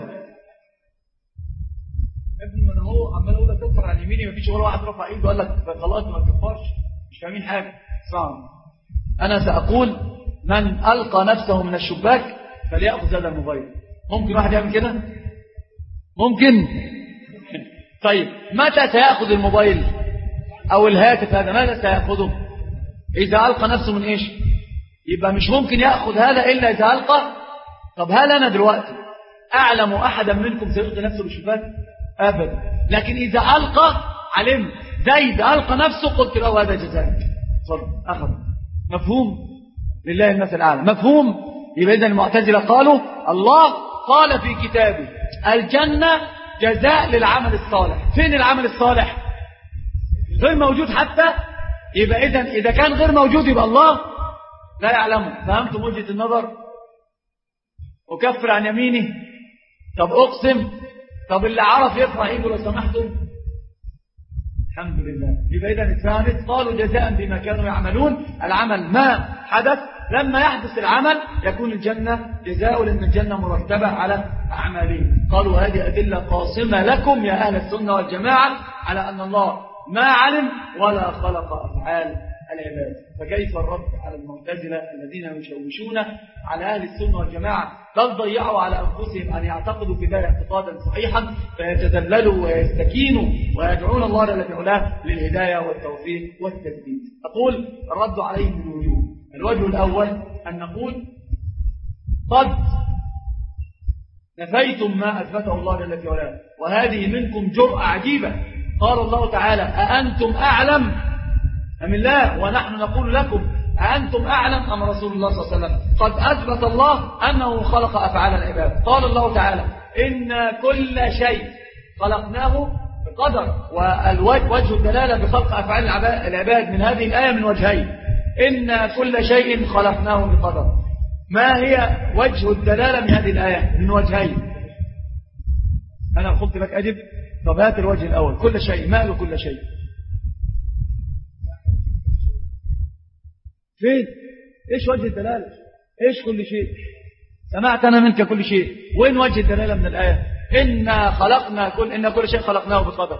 ابن من هو عمال اقول لك كفر عن يميني، مفيش ولا واحد رفع ايده وقال لك خلاص ما تكفرش. مش فاهمين حاجة. صعب. أنا سأقول من ألقى نفسه من الشباك فليأخذ هذا الموبايل. ممكن واحد يعمل كده؟ ممكن؟ طيب متى سيأخذ الموبايل أو الهاتف هذا؟ ماذا سيأخذه؟ إذا ألقى نفسه من إيش؟ يبقى مش ممكن يأخذ هذا إلا إذا ألقى. طب هل أنا دلوقتي أعلم أحدا منكم سيلقي نفسه بالشباك؟ أبدا. لكن إذا ألقى علمت. زيد ألقى نفسه قلت له هذا جزاك، صدق أخذ. مفهوم؟ لله المثل الأعلى. مفهوم؟ يبقى إذن المعتزلة قالوا الله قال في كتابه الجنة جزاء للعمل الصالح. فين العمل الصالح؟ غير موجود حتى. يبقى إذن إذا كان غير موجود يبقى الله لا يعلمه. فهمتم وجهة النظر؟ وكفر عن يمينه. طب أقسم. طب اللي عرف يرفع ايده لو سمحتم. الحمد لله. يبقى إذن اتفهمت. قالوا جزاء بما كانوا يعملون. العمل ما حدث لما يحدث العمل يكون الجنة جزاء، لأن الجنة مرتبة على أعمالهم. قالوا هذه أدلة قاصمة لكم يا أهل السنة والجماعة على أن الله ما علم ولا خلق أفعال العباد. فكيف الرد على المعتزلة الذين يشوشون على أهل السنة والجماعة بل ضيعوا على أنفسهم أن يعتقدوا في ذلك اعتقادا صحيحا فيتذللوا ويستكينوا ويدعون الله جل وعلا للهداية والتوفيق والتثبيت. أقول الرد عليهم من وجوه. الوجه الأول أن نقول قد نفيتم ما أثبته الله جل وعلا، وهذه منكم جرأة عجيبة. قال الله تعالى أأنتم أعلم أم الله، ونحن نقول لكم أأنتم أعلم أم رسول الله صلى الله عليه وسلم. قد أثبت الله أنه خلق أفعال العباد. قال الله تعالى إن كل شيء خلقناه بقدر. والوجه الدلالة بخلق أفعال العباد من هذه الآية من وجهين. إن كل شيء خلقناه بقدر. ما هي وجه الدلالة من هذه الآية؟ من وجهين. أنا قلت لك أجب. طب هات الوجه الأول. كل شيء، ما له كل شيء؟ فين؟ إيش وجه الدلالة؟ إيش كل شيء؟ سمعت أنا منك كل شيء. وين وجه الدلالة من الآية؟ إن خلقنا كل إن كل شيء خلقناه بقدر.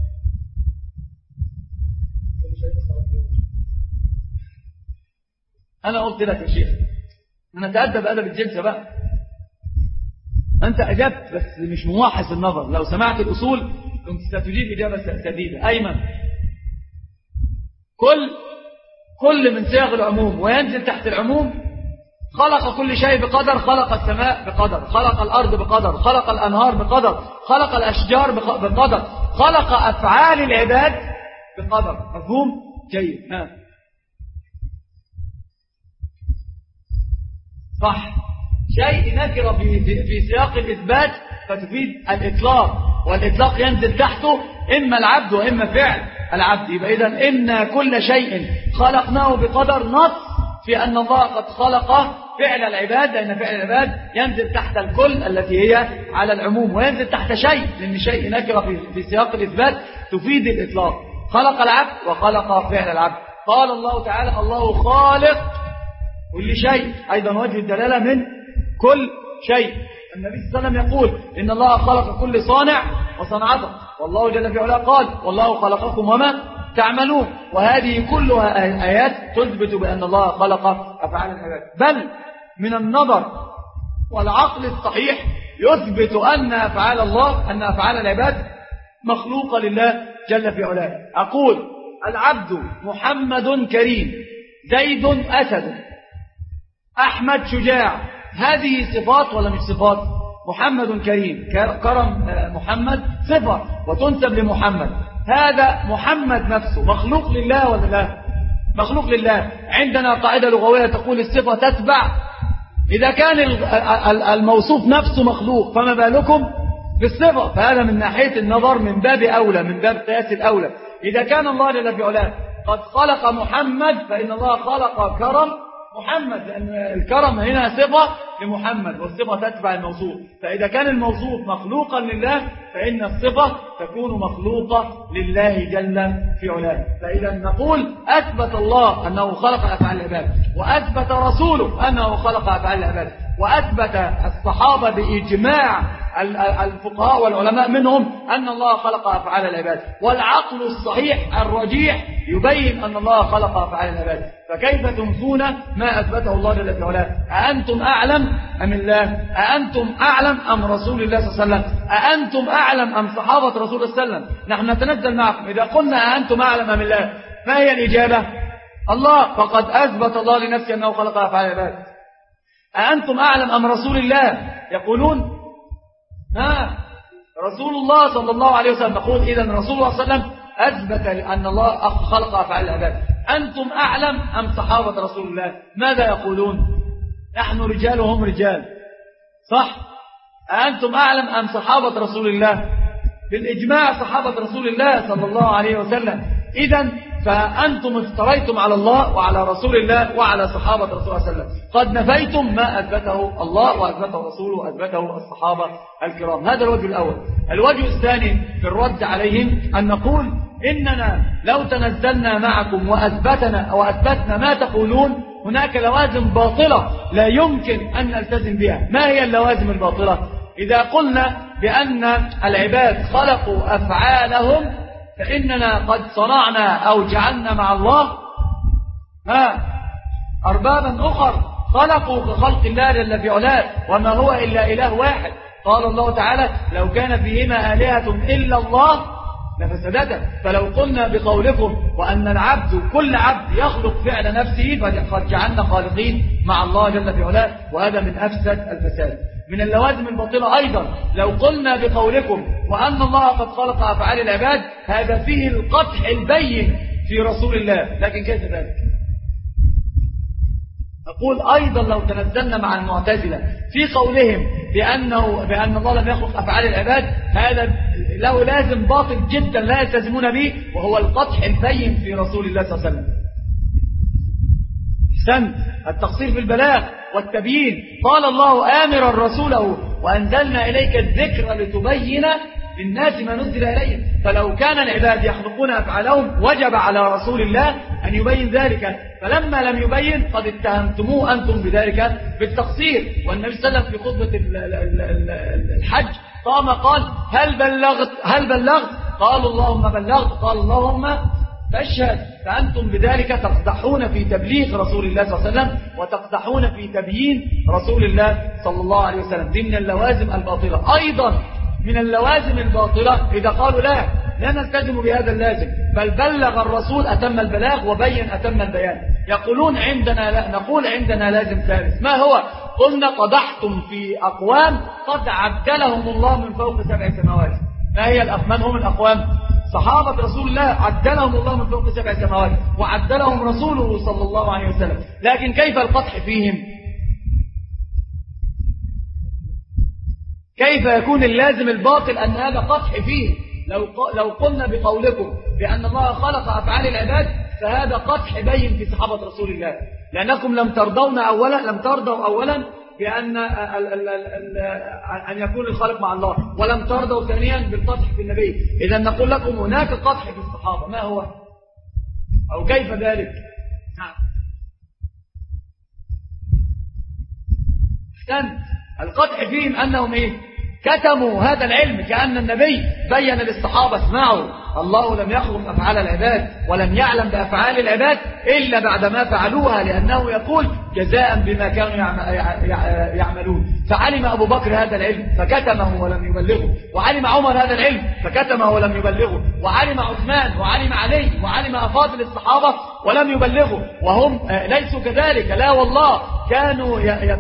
أنا قلت لك يا شيخ أنا تأدب أدب الجنس بقى. أنت أجبت بس مش مواحظ النظر. لو سمعت الأصول كنت ستجيب إجابة سديدة. أيمن كل كل من صيغ العموم وينزل تحت العموم. خلق كل شيء بقدر. خلق السماء بقدر، خلق الأرض بقدر، خلق الأنهار بقدر، خلق الأشجار بقدر، خلق أفعال العباد بقدر. مفهوم؟ جيد. ها صح. شيء نكر في في سياق الإثبات فتفيد الإطلاق، والإطلاق ينزل تحته إما العبد وإما فعل العبد. يبقى إذن إن كل شيء خلقناه بقدر نص في أن الله قد خلق فعل العباد، لأن فعل العباد ينزل تحت الكل التي هي على العموم، وينزل تحت شيء لأن شيء نكر في في سياق الإثبات تفيد الإطلاق. خلق العبد وخلق فعل العبد. قال الله تعالى الله خالق كل شيء. أيضا وجه الدلالة من كل شيء. النبي صلى الله عليه وسلم يقول إن الله خلق كل صانع وصنعته، والله جل في علاه قال والله خلقكم وما تعملون. وهذه كلها آيات تثبت بأن الله خلق أفعال العباد. بل من النظر والعقل الصحيح يثبت أن أفعال الله أن أفعال العباد مخلوقة لله جل في علاه. أقول العبد محمد كريم، زيد أسد، أحمد شجاع. هذه صفات ولا مش صفات؟ محمد كريم، كرم محمد صفة وتنسب لمحمد. هذا محمد نفسه مخلوق لله ولا لا؟ مخلوق لله. عندنا قاعدة لغوية تقول الصفة تتبع. إذا كان الموصوف نفسه مخلوق فما بالكم بالصفة؟ فهذا من ناحية النظر من باب أولى، من باب قياس الأولى. إذا كان الله جل في علاه قد خلق محمد فإن الله خلق كرم محمد، لأن الكرم هنا صفة لمحمد والصفة تتبع الموصوف. فإذا كان الموصوف مخلوقا لله فإن الصفة تكون مخلوقة لله جل في علاه. فإذا نقول أثبت الله أنه خلق أفعال العباد، وأثبت رسوله أنه خلق أفعال العباد، وأثبت الصحابة بإجماع الفقهاء والعلماء منهم أن الله خلق أفعال العباد. والعقل الصحيح الرجيح يبين أن الله خلق أفعال العباد. فكيف تنفون ما أثبته الله جل وعلا؟ أأنتم أعلم أم الله؟ أأنتم أعلم أم رسول الله صلى الله عليه وسلم؟ أأنتم أعلم أم صحابة رسول الله صلى الله عليه وسلم؟ نحن نتنزل معكم. إذا قلنا أأنتم أعلم أم الله ما هي الإجابة؟ الله. فقد أثبت الله لنفسه أنه خلق أفعال العباد. أأنتم أعلم أم رسول الله؟ يقولون ها رسول الله صلى الله عليه وسلم. نقول إذن رسول الله صلى الله عليه وسلم أثبت أن الله خلق أفعال العباد. أنتم أعلم أم صحابة رسول الله؟ ماذا يقولون؟ نحن رجال وهم رجال، صح؟ أنتم أعلم أم صحابة رسول الله؟ بالإجماع صحابة رسول الله صلى الله عليه وسلم. إذن فأنتم افتريتم على الله وعلى رسول الله وعلى صحابة رسول الله صلى الله عليه وسلم، قد نفيتم ما أثبته الله وأثبته رسوله وأثبته الصحابة الكرام. هذا الوجه الأول. الوجه الثاني في الرد عليهم أن نقول إننا لو تنزلنا معكم وأثبتنا وأثبتنا ما تقولون هناك لوازم باطلة لا يمكن أن نلتزم بها. ما هي اللوازم الباطلة؟ إذا قلنا بأن العباد خلقوا أفعالهم فإننا قد صنعنا أو جعلنا مع الله ها أربابا أخر خلقوا كخلق الله جل في علاه وما هو إلا إله واحد. قال الله تعالى لو كان فيهما آلهة إلا الله لفسدتا. فلو قلنا بقولكم وأن العبد كل عبد يخلق فعل نفسه فقد جعلنا خالقين مع الله جل في علاه، وهذا من أفسد الفساد. من اللوازم الباطلة أيضا لو قلنا بقولكم وأن الله قد خلق أفعال العباد، هذا فيه القطع البين في رسول الله. لكن كيف ذلك؟ نقول أيضا لو تنزلنا مع المعتزلة في قولهم بأنه بأن الله لم يخلق أفعال العباد، هذا له لازم باطل جدا لا يلتزمون به، وهو القطع البين في رسول الله صلى الله عليه وسلم. احسنت، التقصير في البلاغ والتبيين. قال الله آمرا رسوله وأنزلنا إليك الذكر لتبين للناس ما نزل إليهم. فلو كان العباد يخلقون أفعالهم وجب على رسول الله أن يبين ذلك، فلما لم يبين قد اتهمتموه أنتم بذلك بالتقصير. والنبي صلى الله عليه وسلم في خطبة الحج قام قال هل بلغت هل بلغت قالوا اللهم بلغت، قال اللهم فاشهد. فأنتم بذلك تقدحون في تبليغ رسول الله صلى الله عليه وسلم وتقدحون في تبيين رسول الله صلى الله عليه وسلم. دي من اللوازم الباطلة. أيضا من اللوازم الباطلة إذا قالوا لا لا نلتزم بهذا اللازم بل بلغ الرسول أتم البلاغ وبين أتم البيان، يقولون عندنا لا، نقول عندنا لازم ثالث. ما هو؟ قلنا قدحتم في أقوام قد عدلهم الله من فوق سبع سماوات. ما هي الأقوام؟ هم الأقوام صحابة رسول الله عدلهم الله من فوق سبع سماوات وعدلهم رسوله صلى الله عليه وسلم. لكن كيف القطع فيهم؟ كيف يكون اللازم الباطل أن هذا قطع فيه؟ لو لو قلنا بقولكم بأن الله خلق أفعال العباد فهذا قطع بين في صحابة رسول الله، لأنكم لم ترضون أولا لم ترضوا أولا بأن أن يكون الخالق مع الله، ولم ترضوا ثانيا بالقطع في النبي. إذا نقول لكم هناك قطع في الصحابة. ما هو أو كيف ذلك؟ نعم، احسنت. القطع فيهم أنهم إيه؟ كتموا هذا العلم، كأن النبي بين للصحابة اسمعوا الله لم يخلق أفعال العباد ولم يعلم بأفعال العباد إلا بعدما فعلوها، لأنه يقول جزاء بما كانوا يعملون. فعلم أبو بكر هذا العلم فكتمه ولم يبلغه، وعلم عمر هذا العلم فكتمه ولم يبلغه، وعلم عثمان وعلم علي وعلم أفاضل الصحابة ولم يبلغوا، وهم ليسوا كذلك. لا والله، كانوا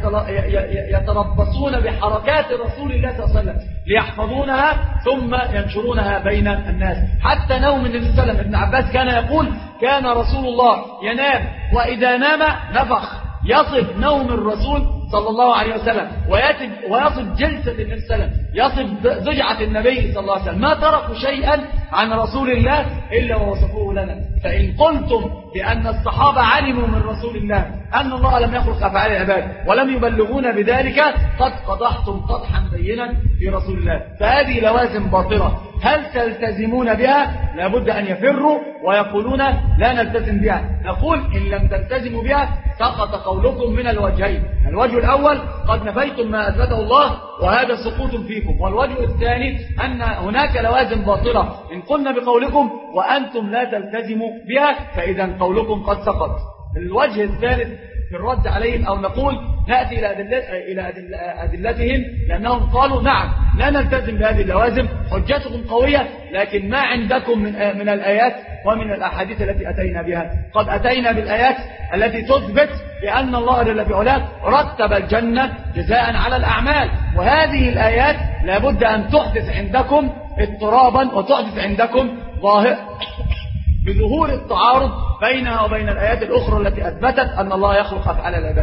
يتربصون بحركات رسول الله صلى الله عليه وسلم ليحفظونها ثم ينشرونها بين الناس. حتى نوم النبي صلى الله عليه وسلم، ابن عباس كان يقول كان رسول الله ينام وإذا نام نفخ، يصف نوم الرسول صلى الله عليه وسلم ويصف جلسة النبي صلى الله عليه وسلم، يصف ضجعة النبي صلى الله عليه وسلم. ما تركوا شيئا عن رسول الله إلا ووصفوه لنا. فإن قلتم بأن الصحابة علموا من رسول الله أن الله لم يخلق أفعال العباد ولم يبلغون بذلك قد قضحتم قضحا بينا في رسول الله. فهذه لوازم باطلة، هل تلتزمون بها؟ لابد أن يفروا ويقولون لا نلتزم بها. نقول إن لم تلتزموا بها سقط قولكم من الوجهين. الوجه الأول قد نفيتم ما أثبته الله وهذا سقوط فيكم، والوجه الثاني أن هناك لوازم باطلة إن قلنا بقولكم وأنتم لا تلتزموا بها فإذا قولكم قد سقط. الوجه الثالث في الرد عليهم أو نقول نأتي إلى, أدلة إلى أدلتهم، لأنهم قالوا نعم لا نلتزم بهذه اللوازم، حجتكم قوية لكن ما عندكم من, من الآيات ومن الأحاديث التي أتينا بها. قد أتينا بالآيات التي تثبت بأن الله جل في علاه رتب الجنة جزاء على الأعمال، وهذه الآيات لابد أن تحدث عندكم اضطرابا وتحدث عندكم ظاهر بظهور التعارض بينها وبين الآيات الأخرى التي أثبتت أن الله يخلق أفعال العباد.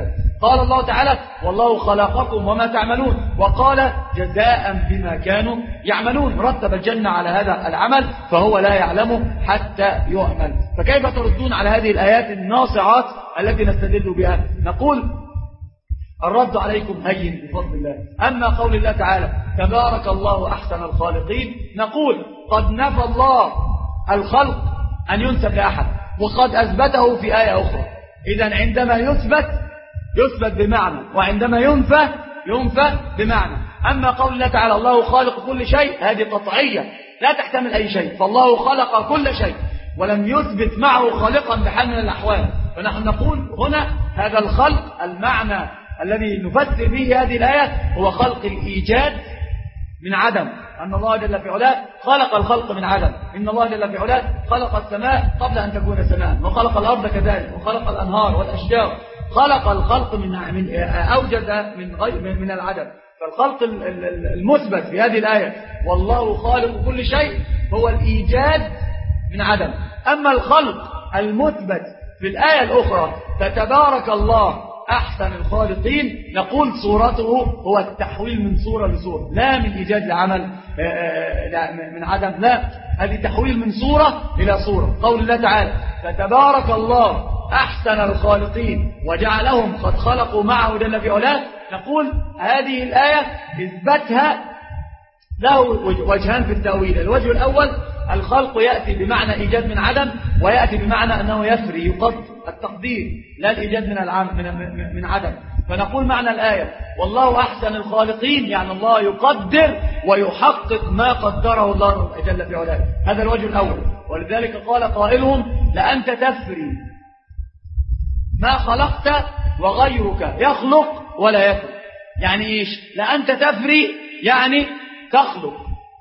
قال الله تعالى والله خلقكم وما تعملون، وقال جزاء بما كانوا يعملون، رتب الجنة على هذا العمل فهو لا يعلمه حتى يعمل. فكيف تردون على هذه الآيات الناصعات التي نستدل بها؟ نقول الرد عليكم هين بفضل الله. أما قول الله تعالى تبارك الله أحسن الخالقين، نقول قد نفى الله الخلق أن ينسب لأحد وقد أثبته في آية أخرى. إذن عندما يثبت يثبت بمعنى، وعندما ينفى ينفى بمعنى. أما قول الله تعالى الله خالق كل شيء، هذه قطعية لا تحتمل أي شيء، فالله خلق كل شيء ولم يثبت معه خالقا بحال من الأحوال. فنحن نقول هنا هذا الخلق المعنى الذي نفسر به هذه الآية هو خلق الإيجاد من عدم، أن الله جل في علاه خلق الخلق من عدم. إن الله جل في علاه خلق السماء قبل أن تكون سماء، وخلق الأرض كذلك، وخلق الأنهار والأشجار، خلق الخلق من من أوجد من غير من العدم. فالخلق المثبت في هذه الآية والله خالق كل شيء هو الإيجاد من عدم. أما الخلق المثبت في الآية الأخرى فتبارك الله أحسن الخالقين، نقول صورته هو التحويل من صورة لصورة، لا من إيجاد لعمل لا من عدم، لا، هذه تحويل من صورة إلى صورة. قول الله تعالى فتبارك الله أحسن الخالقين وجعلهم قد خلقوا معه جل في علاه، نقول هذه الآية إثباتها له وجهان في التأويل. الوجه الأول الخلق يأتي بمعنى إيجاد من عدم، ويأتي بمعنى أنه يفري يقدر التقدير، لا الإيجاد من العام من, من عدم. فنقول معنى الآية والله أحسن الخالقين يعني الله يقدر ويحقق ما قدره الله جل في علاه، هذا الوجه الأول. ولذلك قال قائلهم لأنت تفري ما خلقت وغيرك يخلق ولا يفري. يعني إيش؟ لأنت تفري يعني تخلق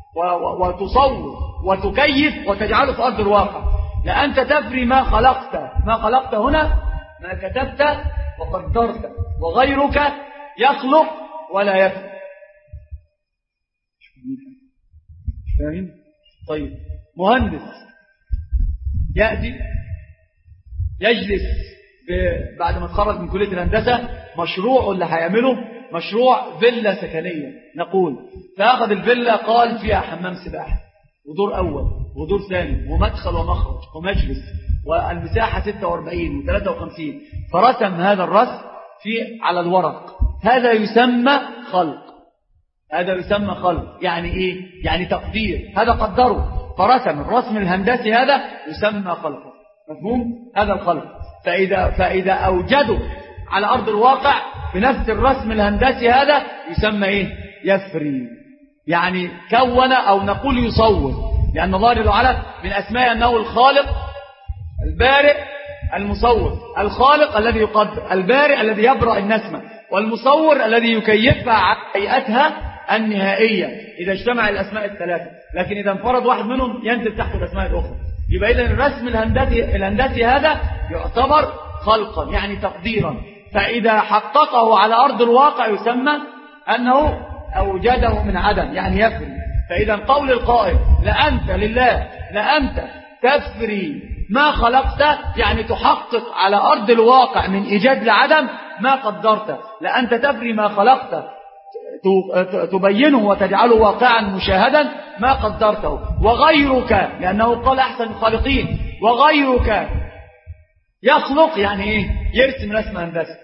وتصور وتكيف وتجعله في أرض الواقع. لأنت تفري ما خلقت، ما خلقت هنا ما كتبت وقدرت، وغيرك يخلق ولا يفري. فاهم؟ طيب، مهندس يأتي يجلس بعد ما تخرج من كلية الهندسة، مشروعه اللي هيعمله مشروع فيلا سكنية، نقول فأخذ الفيلا قال فيها حمام سباحة ودور أول ودور ثاني ومدخل ومخرج ومجلس، والمساحة ستة وأربعين وثلاثة وخمسين، فرسم هذا الرسم في على الورق. هذا يسمى خلق، هذا يسمى خلق. يعني إيه؟ يعني تقدير، هذا قدره فرسم الرسم الهندسي، هذا يسمى خلق. مفهوم؟ هذا الخلق. فإذا, فإذا أوجده على أرض الواقع بنفس الرسم الهندسي هذا يسمى إيه؟ يفري، يعني كون أو نقول يصور، لأن الله جل وعلا من أسماء أنه الخالق البارئ المصور. الخالق الذي يقدر، البارئ الذي يبرأ النسمة، والمصور الذي يكيفها على هيئتها النهائية إذا اجتمع الأسماء الثلاثة. لكن إذا انفرد واحد منهم ينزل تحت الأسماء الأخرى. يبقى إذن الرسم الهندسي, الهندسي هذا يعتبر خلقا يعني تقديرا. فإذا حققه على أرض الواقع يسمى أنه أوجده من عدم يعني يفري. فإذا قول القائل لأنت لله لأنت تفري ما خلقت يعني تحقق على أرض الواقع من إيجاد لعدم ما قدرت. لأنت تفري ما خلقت تبينه وتجعله واقعا مشاهدا ما قدرته. وغيرك لأنه قال أحسن الخالقين وغيرك يخلق يعني إيه؟ يرسم رسم هندسي.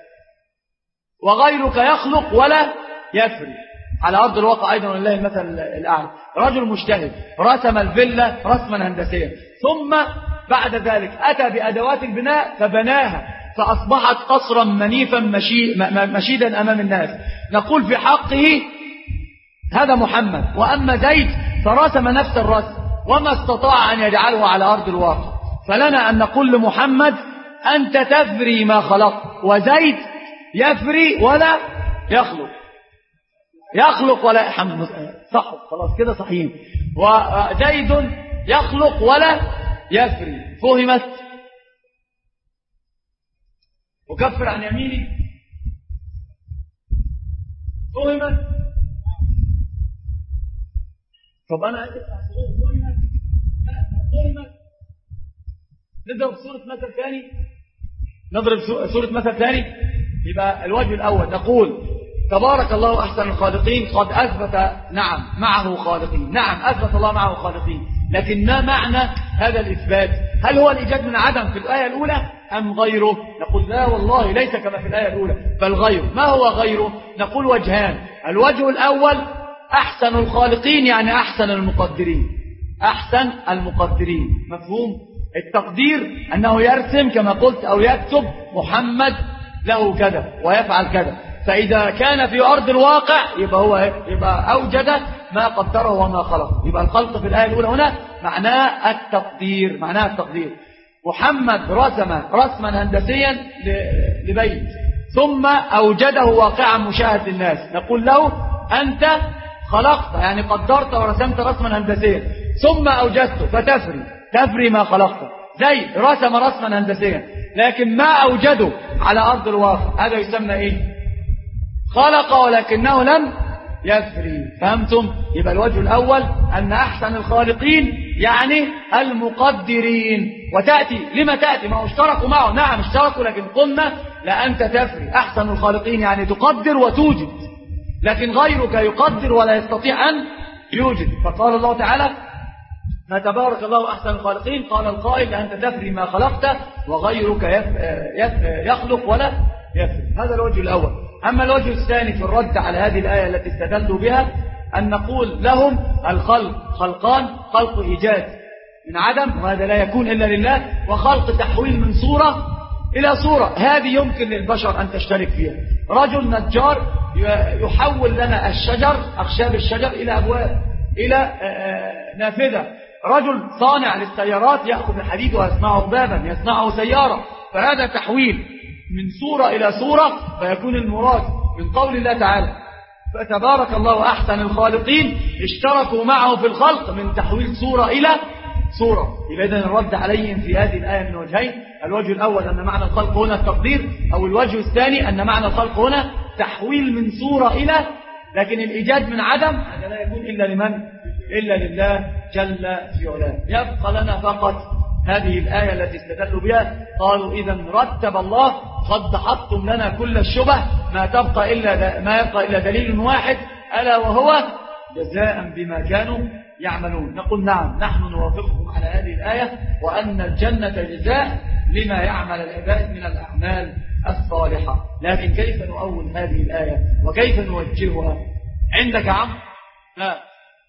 وغيرك يخلق ولا يفري على أرض الواقع أيضا لله المثل الأعلى. رجل مجتهد رسم الفيلا رسما هندسيا ثم بعد ذلك أتى بأدوات البناء فبناها فأصبحت قصرا منيفا مشي مشيدا أمام الناس. نقول في حقه هذا محمد. وأما زيد فرسم نفس الرسم وما استطاع أن يجعله على أرض الواقع. فلنا أن نقول لمحمد أنت تفري ما خلق وزيد يفري ولا يخلق. يخلق ولا يحمد صح خلاص كده صحيح. وزيد يخلق ولا يفري. فهمت؟ وكفر عن يميني. فهمت؟ طب أنا أجب فهمت؟ فهمت؟ نضرب صورة مثل ثاني. نضرب صورة مثل ثاني. يبقى الوجه الأول نقول تبارك الله أحسن الخالقين قد أثبت نعم معه خالقين، نعم أثبت الله معه خالقين، لكن ما معنى هذا الإثبات؟ هل هو الإيجاد من عدم في الآية الأولى أم غيره؟ نقول لا والله ليس كما في الآية الأولى بل غيره. ما هو غيره؟ نقول وجهان. الوجه الأول أحسن الخالقين يعني أحسن المقدرين، أحسن المقدرين. مفهوم؟ التقدير أنه يرسم كما قلت أو يكتب محمد له كذا ويفعل كذا، فإذا كان في أرض الواقع يبقى هو يبقى أوجد ما قدره وما خلقه. يبقى الخلق في الآية الأولى هنا معناه التقدير، معناه التقدير. محمد رسم رسما هندسيا لبيت ثم أوجده واقعا مشاهد للناس، نقول له أنت خلقت يعني قدرت ورسمت رسما هندسيا ثم أوجدته فتفري تفري ما خلقته. زي رسم رسما هندسيا لكن ما أوجده على أرض الواقع، هذا يسمى إيه؟ خلق ولكنه لم يفري. فهمتم؟ يبقى الوجه الأول أن أحسن الخالقين يعني المقدرين. وتأتي لما تأتي؟ ما هو اشتركوا معه، نعم اشتركوا، لكن قلنا لأنت تفري. أحسن الخالقين يعني تقدر وتوجد، لكن غيرك يقدر ولا يستطيع أن يوجد. فقال الله تعالى فتبارك الله أحسن الخالقين، قال القائل أنت تفري ما خلقت وغيرك يف... يف... يخلق ولا يفري. هذا الوجه الأول. أما الوجه الثاني في الرد على هذه الآية التي استدلوا بها أن نقول لهم الخلق خلقان، خلق إيجاد من عدم وهذا لا يكون إلا لله، وخلق تحويل من صورة إلى صورة، هذه يمكن للبشر أن تشترك فيها. رجل نجار يحول لنا الشجر أخشاب الشجر إلى أبواب إلى نافذة. رجل صانع للسيارات يأخذ الحديد ويصنعه بابا يصنعه سيارة، فهذا تحويل من صورة إلى صورة، فيكون المراد من قول الله تعالى فتبارك الله أحسن الخالقين اشتركوا معه في الخلق من تحويل صورة إلى صورة. يبقى إذن الرد عليهم في هذه الآية من وجهين. الوجه الأول أن معنى الخلق هنا التقدير، أو الوجه الثاني أن معنى الخلق هنا تحويل من صورة إلى، لكن الإيجاد من عدم هذا لا يكون إلا لمن؟ إلا لله جل في علاه. يبقى لنا فقط هذه الآية التي استدلوا بها. قالوا إذا رتب الله قد حطم لنا كل الشبه، ما تبقى إلا ما يبقى إلا دليل واحد ألا وهو جزاء بما كانوا يعملون. نقول نعم نحن نوافقكم على هذه الآية، وأن الجنة جزاء لما يعمل العباد من الأعمال الصالحة. لكن كيف نؤول هذه الآية وكيف نوجهها؟ عندك عم؟ لا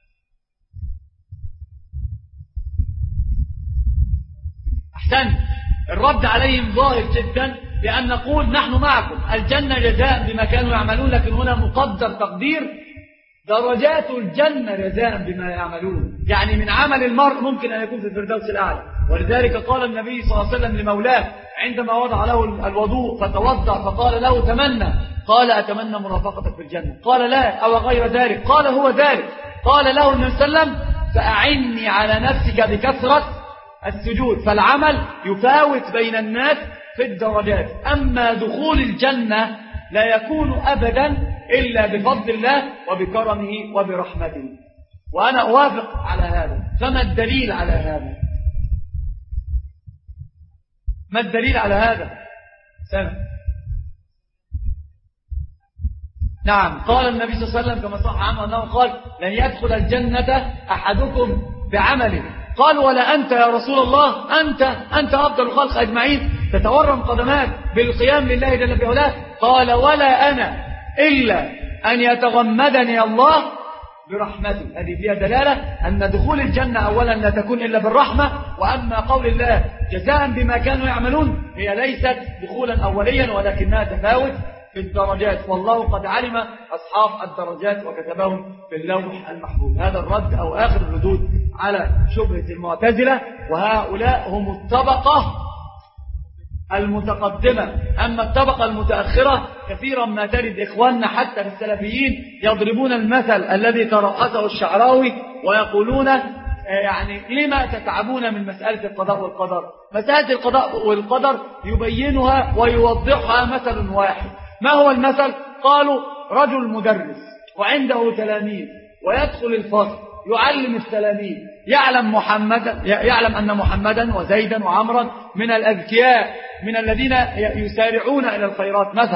أحسن. الرد عليهم ظاهر جدا، بأن نقول نحن معكم الجنة جزاء بما كانوا يعملون، لكن هنا مقدر تقدير درجات الجنة جزاء بما يعملون، يعني من عمل المرء ممكن أن يكون في الفردوس الأعلى. ولذلك قال النبي صلى الله عليه وسلم لمولاه عندما وضع له الوضوء فتوضأ فقال له تمنى، قال أتمنى مرافقتك في الجنة؟ قال لا، أو غير ذلك؟ قال هو ذلك. قال له النبي صلى الله عليه وسلم فأعني على نفسك بكثرة السجود. فالعمل يفاوت بين الناس في الدرجات. أما دخول الجنة لا يكون أبدا إلا بفضل الله وبكرمه وبرحمته، وأنا أوافق على هذا. فما الدليل على هذا؟ ما الدليل على هذا؟ سنة. نعم قال النبي صلى الله عليه وسلم كما صح عنه أنه قال لن يدخل الجنة أحدكم بعمله. قال ولا أنت يا رسول الله؟ أنت أنت أفضل الخلق أجمعين تتورم قدمات بالقيام لله جل في علاه. قال ولا أنا إلا أن يتغمدني الله برحمته. هذه فيها دلالة أن دخول الجنة أولا لا تكون إلا بالرحمة، وأما قول الله جزاء بما كانوا يعملون هي ليست دخولا أوليا ولكنها تفاوت في الدرجات، والله قد علم أصحاب الدرجات وكتبهم في اللوح المحفوظ. هذا الرد أو آخر الردود على شبهة المعتزلة، وهؤلاء هم الطبقة المتقدمة. أما الطبقة المتأخرة كثيرا ما تجد إخواننا حتى في السلفيين يضربون المثل الذي ترأسه الشعراوي ويقولون يعني لما تتعبون من مسألة القضاء والقدر؟ مسألة القضاء والقدر يبينها ويوضحها مثل واحد. ما هو المثل؟ قالوا رجل مدرس وعنده تلاميذ ويدخل الفصل يعلم التلاميذ، يعلم محمدا يعلم أن محمدا وزيدا وعمرا من الأذكياء من الذين يسارعون إلى الخيرات مثلا،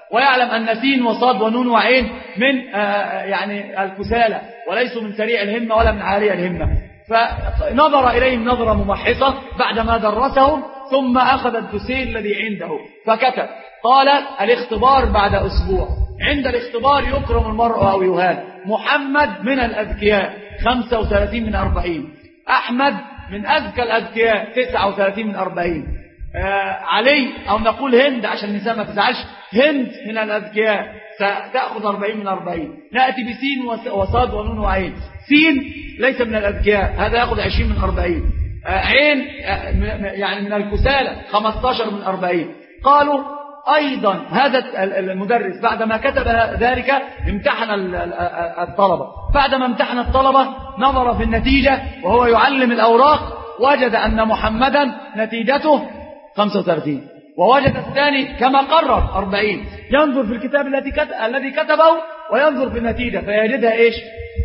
ويعلم أن سين وصاد ونون وعين من يعني الكسالى وليسوا من سريع الهمة ولا من عالية الهمة. فنظر إليهم نظرة ممحصة بعدما درسهم، ثم أخذ الدوسيه الذي عنده فكتب. قال الاختبار بعد أسبوع، عند الاختبار يكرم المرء أو يهان. محمد من الأذكياء خمسة وثلاثين من أربعين، أحمد من أذكى الأذكياء تسعة وثلاثين من أربعين، آه علي أو نقول هند عشان النساء ما تزعلش، هند من الأذكياء ستأخذ أربعين من أربعين. نأتي بسين وصاد ونون وعين. سين ليس من الأذكياء، هذا يأخذ عشرين من أربعين. آه عين آه يعني من الكسالى خمسة عشر من أربعين. قالوا أيضا هذا المدرس بعدما كتب ذلك امتحن الطلبة، بعدما امتحن الطلبة نظر في النتيجة وهو يعلم الأوراق، وجد أن محمدا نتيجته خمسة وثلاثين، ووجد الثاني كما قرر أربعين. ينظر في الكتاب الذي كتبه وينظر في النتيجة فيجدها إيش؟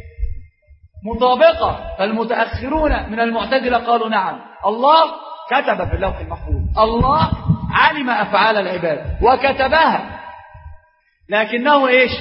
مطابقة. فالمتأخرون من المعتزلة قالوا نعم، الله كتب في اللوح المحفوظ، الله علم أفعال العباد وكتبها، لكنه إيش؟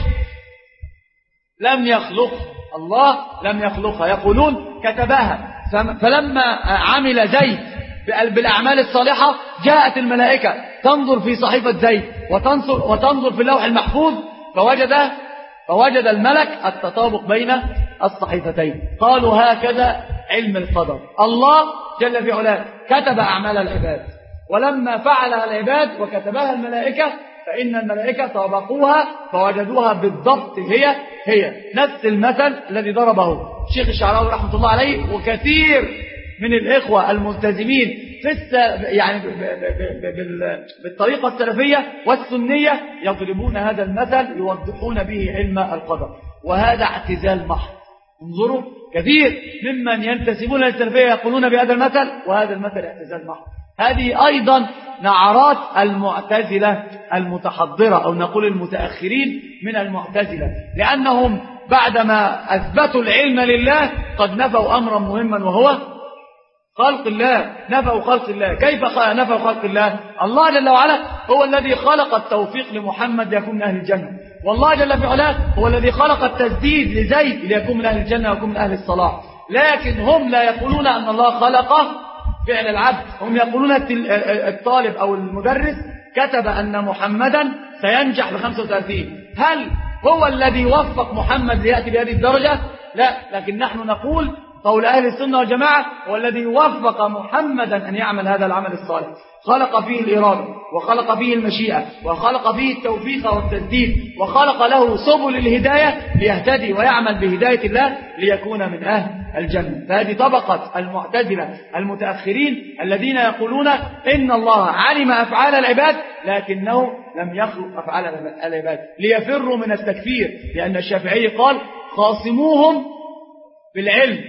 لم يخلق، الله لم يخلقها. يقولون كتبها. فلما عمل زيد بالأعمال الصالحة جاءت الملائكة تنظر في صحيفة زيد وتنظر, وتنظر في اللوح المحفوظ فوجد, فوجد الملك التطابق بين الصحيفتين. قالوا هكذا علم القدر، الله جل في علاه كتب أعمال العباد، ولما فعلها العباد وكتبها الملائكة فإن الملائكة طابقوها فوجدوها بالضبط هي هي نفس المثل الذي ضربه الشيخ الشعراوي رحمة الله عليه وكثير من الإخوة الملتزمين في يعني بالطريقة السلفية والسنية يضربون هذا المثل يوضحون به علم القدر، وهذا اعتزال محض. انظروا كثير ممن ينتسبون للسلفية يقولون بهذا المثل، وهذا المثل اعتزال محض. هذه أيضا نعرات المعتزلة المتحضرة أو نقول المتأخرين من المعتزلة، لأنهم بعدما أثبتوا العلم لله قد نفوا أمرا مهما وهو خلق الله. نفوا خلق الله. كيف نفوا خلق الله؟ الله جل وعلا هو الذي خلق التوفيق لمحمد ليكون من أهل الجنة، والله جل وعلا هو الذي خلق التسديد لزيد ليكون من أهل الجنة ويكون من أهل الصلاح. لكن هم لا يقولون أن الله خلقه فعل العبد، هم يقولون الطالب أو المدرس كتب أن محمدا سينجح بخمسة وثلاثين. هل هو الذي وفق محمد ليأتي بهذه الدرجة؟ لا، لكن نحن نقول قول أهل السنة والجماعة هو الذي وفق محمدا أن يعمل هذا العمل الصالح، خلق فيه الإرادة وخلق فيه المشيئة وخلق فيه التوفيق والتسديد وخلق له سبل الهداية ليهتدي ويعمل بهداية الله ليكون من أهل الجنة. فهذه طبقة المعتزلة المتأخرين الذين يقولون إن الله علم أفعال العباد لكنه لم يخلق أفعال العباد ليفروا من التكفير، لأن الشافعي قال خاصموهم بالعلم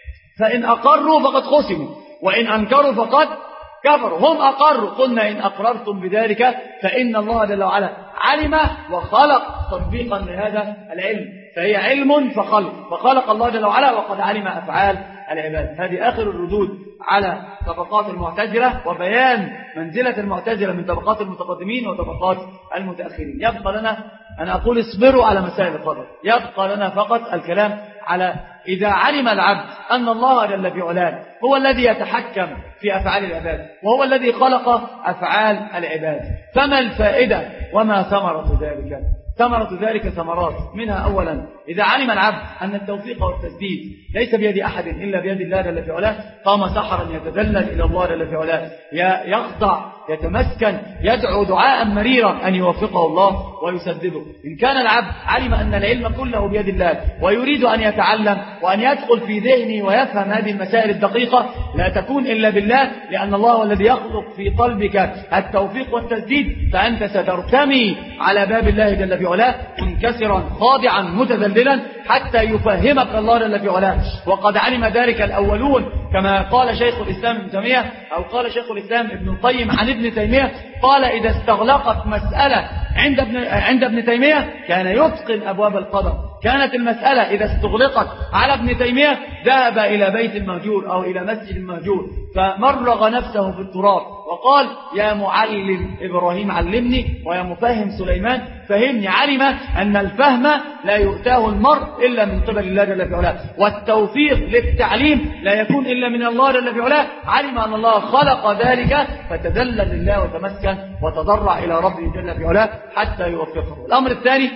فإن أقروا فقد خصموا وإن أنكروا فقد كفروا. هم أقروا، قلنا إن أقررتم بذلك فإن الله جل وعلا علم وخلق تطبيقا لهذا العلم، فهي علم فخلق، فخلق الله جل وعلا وقد علم أفعال العباد. هذه آخر الردود على طبقات المعتزلة وبيان منزلة المعتزلة من طبقات المتقدمين وطبقات المتأخرين. يبقى لنا أن أقول اصبروا على مسائل القدر، يبقى لنا فقط الكلام على إذا علم العبد أن الله جل في علاه هو الذي يتحكم في أفعال العباد وهو الذي خلق أفعال العباد، فما الفائدة وما ثمرة ذلك؟ ثمرة ذلك ثمرات، منها أولا إذا علم العبد أن التوفيق والتسديد ليس بيد أحد إلا بيد الله جل في علاه قام سحرا يتذلل إلى الله جل في علاه، يخضع يتمسكن يدعو دعاء مريرا أن يوفقه الله ويسدده. إن كان العبد علم أن العلم كله بيد الله ويريد أن يتعلم وأن يدخل في ذهنه ويفهم هذه المسائل الدقيقة لا تكون إلا بالله، لأن الله هو الذي يخلق في قلبك التوفيق والتسديد، فأنت سترتمي على باب الله جل في علاه منكسرا خاضعا متذللا حتى يفهمك الله جل في علاه. وقد علم ذلك الأولون كما قال شيخ الإسلام ابن تيمية أو قال شيخ الإسلام ابن القيم عن ابن تيمية، قال إذا استغلقت مسألة عند ابن, عند ابن تيمية كان يتقن أبواب القدر كانت المسألة إذا استغلقت على ابن تيمية ذهب إلى بيت المهجور أو إلى مسجد المهجور فمرغ نفسه في التراب وقال يا معلم إبراهيم علمني ويا مفهم سليمان فهمني. علم أن الفهم لا يؤتاه المرء إلا من قبل الله جل في علاه، والتوفيق للتعليم لا يكون إلا من الله جل في علاه. علم أن الله خلق ذلك فتدلل لله وتمسكن وتضرع إلى ربه جل في علاه حتى يوفقه. الأمر الثاني،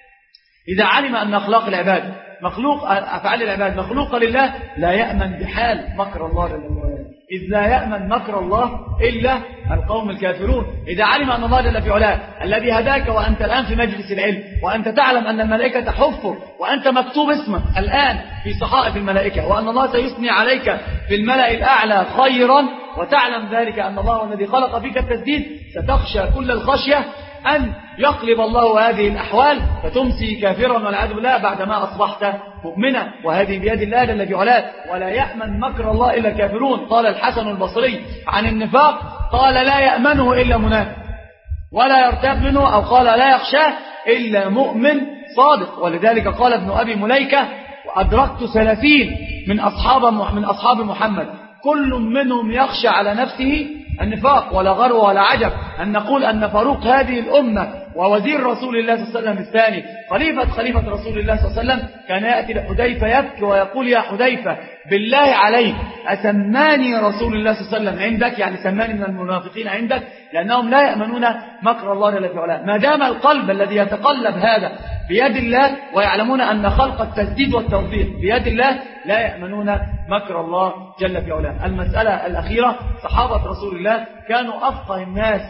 إذا علم أن أخلاق العباد مخلوق، أفعال العباد مخلوقة لله، لا يأمن بحال مكر الله جل وعلا، إذ لا يأمن مكر الله إلا القوم الكافرون. إذا علم أن الله جل في علاه الذي هداك وأنت الآن في مجلس العلم وأنت تعلم أن الملائكة تحفك وأنت مكتوب اسمك الآن في صحائف الملائكة وأن الله سيثني عليك في الملأ الأعلى خيرا، وتعلم ذلك أن الله الذي خلق فيك التسديد، ستخشى كل الخشية أن يقلب الله هذه الأحوال فتمسي كافرا والعياذ بالله بعدما أصبحت مؤمنا، وهذه بيد الله جل في علاه. ولا يأمن مكر الله إلا الكافرون. قال الحسن البصري عن النفاق قال لا يأمنه إلا منافق، ولا يرتاب منه أو قال لا يخشاه إلا مؤمن صادق. ولذلك قال ابن أبي مليكة وأدركت ثلاثين من أصحاب من أصحاب محمد كل منهم يخشى على نفسه النفاق، ولا غرو ولا عجب أن نقول أن فاروق هذه الأمة ووزير رسول الله صلى الله عليه وسلم الثاني خليفة خليفة رسول الله صلى الله عليه وسلم كان يأتي لحذيفة يبكي ويقول يا حذيفة بالله عليك أسماني رسول الله صلى الله عليه وسلم عندك، يعني سماني من المنافقين عندك، لأنهم لا يأمنون مكر الله جل في علاه. ما دام القلب الذي يتقلب هذا بيد الله ويعلمون أن خلق التسديد والتوفيق بيد الله لا يأمنون مكر الله جل في علاه. المسألة الأخيرة، صحابة رسول الله كانوا أفقه الناس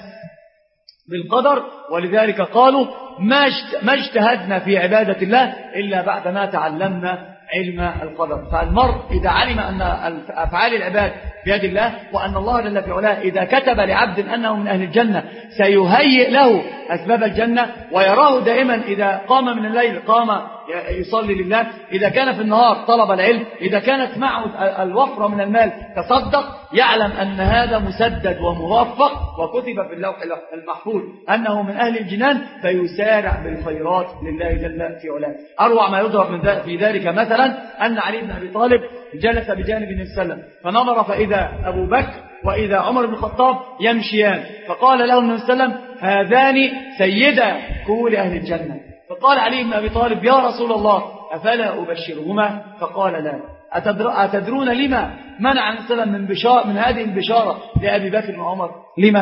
بالقدر، ولذلك قالوا ما اجتهدنا في عبادة الله إلا بعدما تعلمنا علم القدر. فالمرء إذا علم أن أفعال العباد بيد الله وأن الله جل في علاه إذا كتب لعبد أنه من أهل الجنة سيهيئ له أسباب الجنة، ويراه دائما إذا قام من الليل قام يصلي لله، إذا كان في النهار طلب العلم، إذا كانت معه الوفرة من المال تصدق، يعلم أن هذا مسدد وموفق وكتب في اللوح المحفوظ أنه من أهل الجنان، فيسارع بالخيرات لله جل في علاه. أروع ما يضرب من في ذلك مثلا أن علي بن أبي طالب جلس بجانب النبي صلى الله عليه وسلم فنظر فإذا أبو بكر وإذا عمر بن الخطاب يمشيان، فقال له النبي صلى الله عليه وسلم هذان سيدا كهول أهل الجنة. فقال علي بن أبي طالب يا رسول الله أفلا أبشرهما؟ فقال لا. أتدرون لما منع النبي صلى الله عليه وسلم من, بشار من هذه البشارة لأبي بكر وعمر؟ لما؟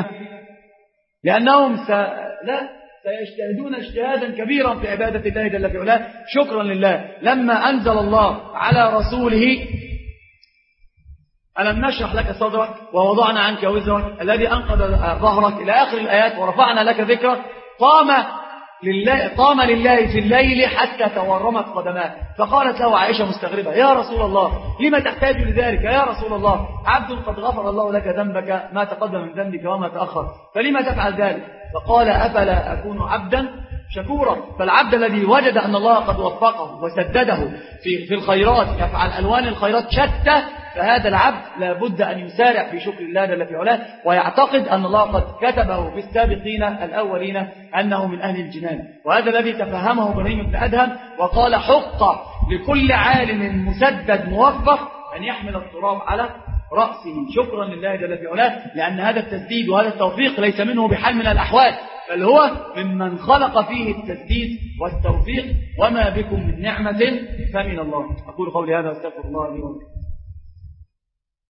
لأنهم س... لا سيجتهدون اجتهادا كبيرا في عبادة الله جل في علاه شكرا لله. لما أنزل الله على رسوله ألم نشرح لك صدرك ووضعنا عنك وزرك الذي أنقذ ظهرك إلى آخر الآيات ورفعنا لك ذكرك، قام لله, قام لله في الليل حتى تورمت قدماه. فقالت له عائشة مستغربة يا رسول الله لما تحتاج لذلك يا رسول الله؟ عبد قد غفر الله لك ذنبك ما تقدم من ذنبك وما تأخر، فلما تفعل ذلك؟ فقال أفلا أكون عبدا شكورا. فالعبد الذي وجد أن الله قد وفقه وسدده في, في الخيرات يفعل ألوان الخيرات شتى، فهذا العبد لابد أن يسارع في شكر الله جل في علاه ويعتقد أن الله قد كتبه في السابقين الأولين أنه من أهل الجنان. وهذا الذي تفهمه إبراهيم بن أدهم وقال حق لكل عالم مسدد موفق أن يحمل التراب على رأسه شكرا لله جل في علاه، لأن هذا التسديد وهذا التوفيق ليس منه بحال من الأحوال، بل هو ممن خلق فيه التسديد والتوفيق، وما بكم من نعمة فمن الله. أقول قولي هذا واستغفر الله لي ولكم.